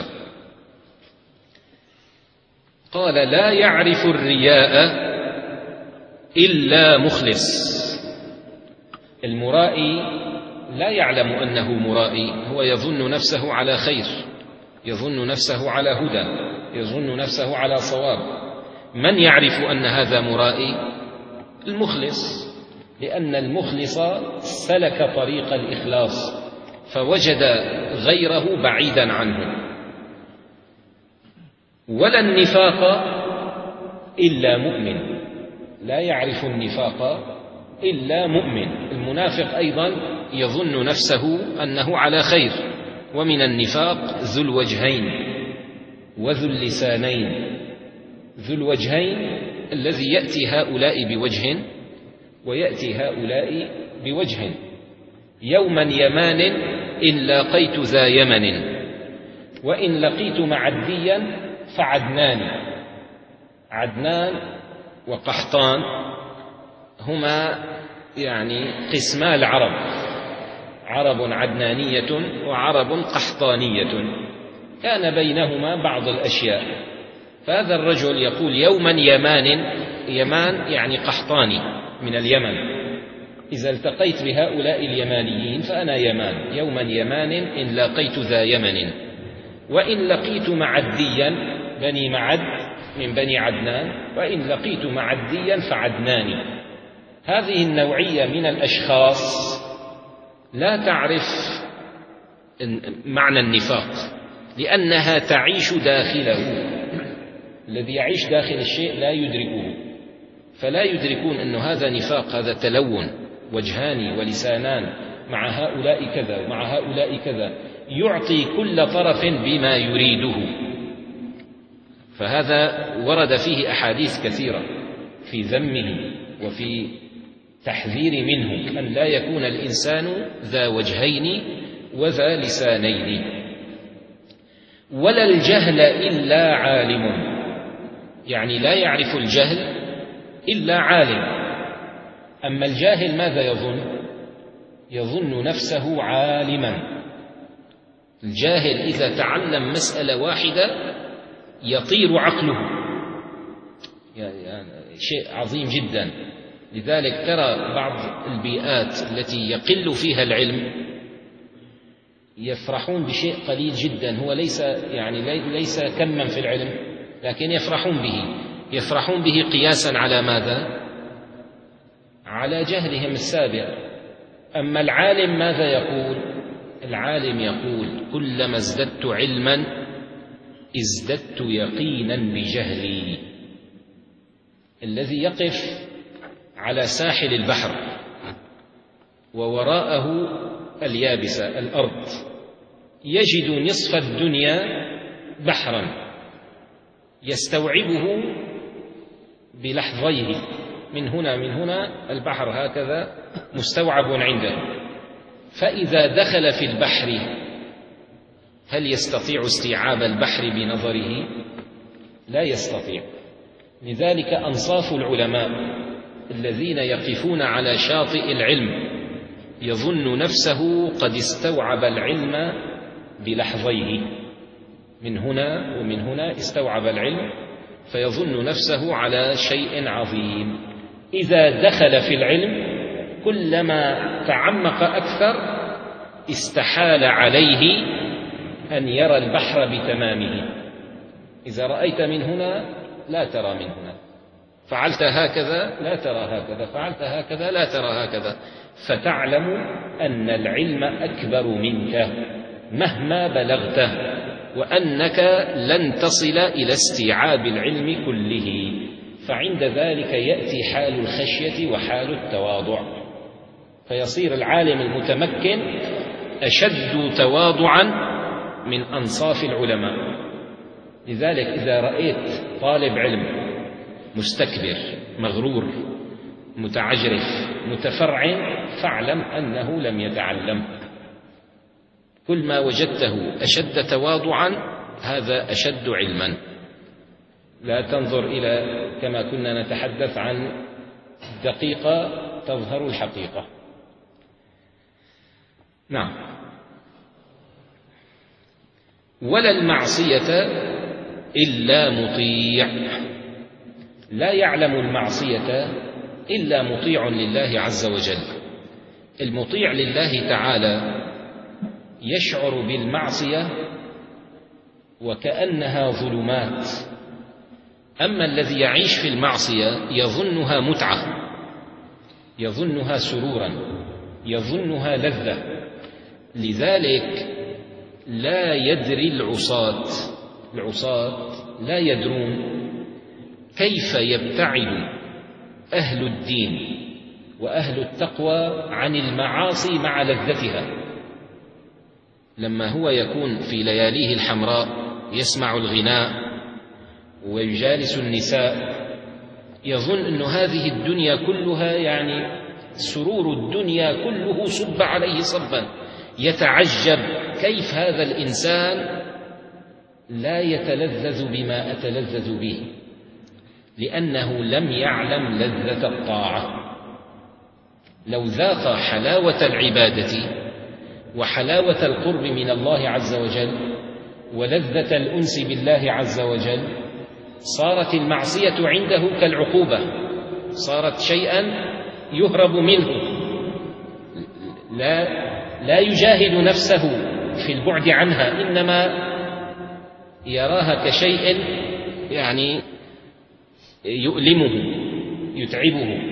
قال لا يعرف الرياء إلا مخلص. المرائي لا يعلم أنه مرائي، هو يظن نفسه على خير، يظن نفسه على هدى، يظن نفسه على صواب. من يعرف أن هذا مرائي؟ المخلص، لأن المخلص سلك طريق الإخلاص فوجد غيره بعيدا عنه. ولا النفاق إلا مؤمن، لا يعرف النفاق إلا مؤمن. المنافق أيضا يظن نفسه أنه على خير. ومن النفاق ذو الوجهين وذو اللسانين. ذو الوجهين الذي يأتي هؤلاء بوجه ويأتي هؤلاء بوجه. يوما يمان إن لاقيت ذا يمن، وإن لقيت معديا فعدنان. عدنان وقحطان هما يعني قسما العرب، عرب عدنانية وعرب قحطانية، كان بينهما بعض الأشياء. فهذا الرجل يقول يوما يمان، يمان يعني قحطاني من اليمن، إذا التقيت بهؤلاء اليمانيين فأنا يمان. يوما يمان إن لاقيت ذا يمن، وإن لقيت معديا، بني معد من بني عدنان، وإن لقيت معديا فعدنان. هذه النوعية من الأشخاص لا تعرف معنى النفاق، لأنها تعيش داخله. الذي يعيش داخل الشيء لا يدركه، فلا يدركون أن هذا نفاق، هذا تلون، وجهان ولسانان، مع هؤلاء كذا ومع هؤلاء كذا، يعطي كل طرف بما يريده. فهذا ورد فيه أحاديث كثيرة في ذمه وفي تحذير منه، أن لا يكون الإنسان ذا وجهين وذا لسانين. ولا الجهل إلا عالم، يعني لا يعرف الجهل إلا عالم. أما الجاهل ماذا يظن؟ يظن نفسه عالما. الجاهل إذا تعلم مسألة واحدة يطير عقله، يعني شيء عظيم جدا. لذلك ترى بعض البيئات التي يقل فيها العلم يفرحون بشيء قليل جدا، هو ليس يعني ليس كما في العلم، لكن يفرحون به. يفرحون به قياسا على ماذا؟ على جهلهم السابق. أما العالم ماذا يقول؟ العالم يقول كلما ازددت علما ازددت يقينا بجهلي. الذي يقف على ساحل البحر ووراءه اليابسة الأرض يجد نصف الدنيا بحرا يستوعبه بلحظيه، من هنا من هنا البحر هكذا مستوعب عنده. فإذا دخل في البحر هل يستطيع استيعاب البحر بنظره؟ لا يستطيع. لذلك أنصاف العلماء الذين يقفون على شاطئ العلم يظن نفسه قد استوعب العلم بلحظيه، من هنا ومن هنا استوعب العلم، فيظن نفسه على شيء عظيم. إذا دخل في العلم كلما تعمق أكثر استحال عليه أن يرى البحر بتمامه. إذا رأيت من هنا لا ترى من هنا، فعلت هكذا لا ترى هكذا، فعلت هكذا لا ترى هكذا، فتعلم أن العلم أكبر منك مهما بلغته، وأنك لن تصل إلى استيعاب العلم كله. فعند ذلك يأتي حال الخشية وحال التواضع، فيصير العالم المتمكن أشد تواضعا من أنصاف العلماء. لذلك إذا رأيت طالب علم مستكبر مغرور متعجرف متفرع فاعلم أنه لم يتعلم. كل ما وجدته أشد تواضعا هذا أشد علما. لا تنظر إلى كما كنا نتحدث عن دقيقة تظهر الحقيقة. نعم. ولا المعصية إلا مطيع، لا يعلم المعصية إلا مطيع لله عز وجل. المطيع لله تعالى يشعر بالمعصية وكأنها ظلمات، أما الذي يعيش في المعصية يظنها متعة، يظنها سرورا، يظنها لذة. لذلك لا يدري العصاة، العصاة لا يدرون كيف يبتعد أهل الدين وأهل التقوى عن المعاصي مع لذتها. لما هو يكون في لياليه الحمراء يسمع الغناء ويجالس النساء يظن أن هذه الدنيا كلها يعني سرور الدنيا كله صب عليه صبا، يتعجب كيف هذا الإنسان لا يتلذذ بما أتلذذ به، لأنه لم يعلم لذة الطاعة. لو ذاق حلاوة العبادة وحلاوة القرب من الله عز وجل ولذة الأنس بالله عز وجل صارت المعصية عنده كالعقوبة، صارت شيئا يهرب منه، لا, لا يجاهد نفسه في البعد عنها، إنما يراها كشيء يعني يؤلمه يتعبه.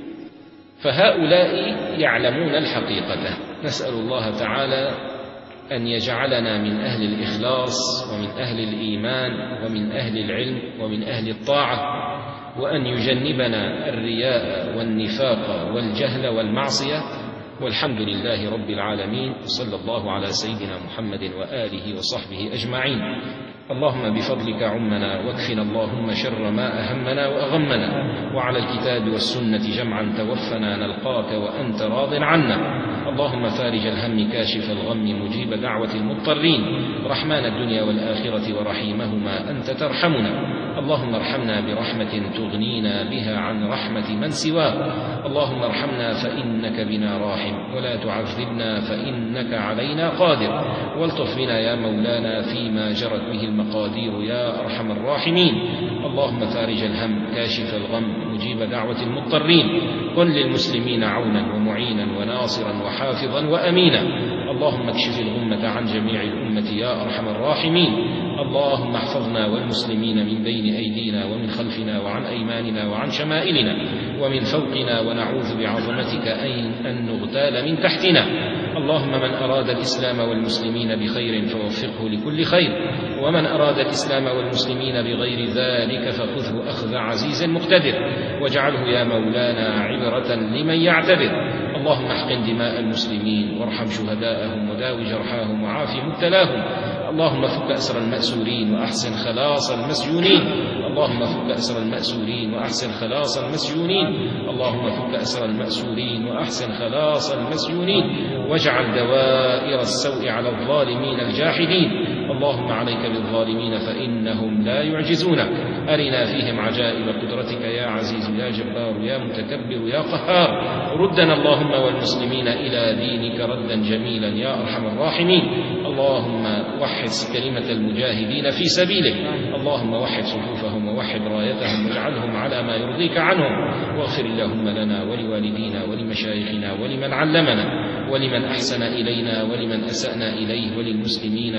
فهؤلاء يعلمون الحقيقة. نسأل الله تعالى أن يجعلنا من أهل الإخلاص ومن أهل الإيمان ومن أهل العلم ومن أهل الطاعة، وأن يجنبنا الرياء والنفاق والجهل والمعصية. والحمد لله رب العالمين، صلى الله على سيدنا محمد وآله وصحبه أجمعين. اللهم بفضلك عمنا واكفنا اللهم شر ما أهمنا وأغمنا، وعلى الكتاب والسنة جمعا توفنا نلقاك وأنت راض عنا. اللهم فارج الهم كاشف الغم مجيب دعوة المضطرين، رحمن الدنيا والآخرة ورحيمهما أنت ترحمنا. اللهم ارحمنا برحمة تغنينا بها عن رحمة من سواه. اللهم ارحمنا فإنك بنا راحم، ولا تعذبنا فإنك علينا قادر، والطف بنا يا مولانا فيما جرت به المقادير يا أرحم الراحمين. اللهم فارج الهم كاشف الغم مجيب دعوة المضطرين، كن للمسلمين عونا ومعينا وناصرا وحافظا وأمينا. اللهم اكشف الغمة عن جميع الأمة يا أرحم الراحمين. اللهم احفظنا والمسلمين من بين أيدينا ومن خلفنا وعن أيماننا وعن شمائلنا ومن فوقنا، ونعوذ بعظمتك أن نغتال من تحتنا. اللهم من أراد الإسلام والمسلمين بخير فوفقه لكل خير، ومن أراد الإسلام والمسلمين بغير ذلك فخذه أخذ عزيز مقتدر، واجعله يا مولانا عبرة لمن يعتبر. اللهم احقن دماء المسلمين وارحم شهداءهم وداوي جرحاهم وعاف مبتلاهم. اللهم فك أسر المأسورين وأحسن خلاص المسجونين. اللهم فك أسر المأسورين وأحسن خلاص المسجونين. اللهم فك أسر المأسورين وأحسن خلاص المسجونين، واجعل دوائر السوء على الظالمين الجاحدين. اللهم عليك بالظالمين فإنهم لا يعجزونك، أرنا فيهم عجائب قدرتك يا عزيز يا جبار يا متكبر يا قهار. ردنا اللهم والمسلمين إلى دينك ردا جميلا يا أرحم الراحمين. اللهم وحد كلمة المجاهدين في سبيلك، اللهم وحد صفوفهم ووحد رايتهم واجعلهم على ما يرضيك عنهم. واغفر اللهم لنا ولوالدينا ولمشايخنا ولمن علمنا ولمن أحسن إلينا ولمن أسأنا إليه وللمسلمين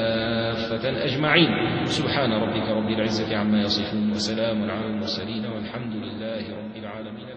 كافة أجمعين. سبحان ربك رب العزة عما يصفون، وسلام على المرسلين، والحمد لله رب العالمين.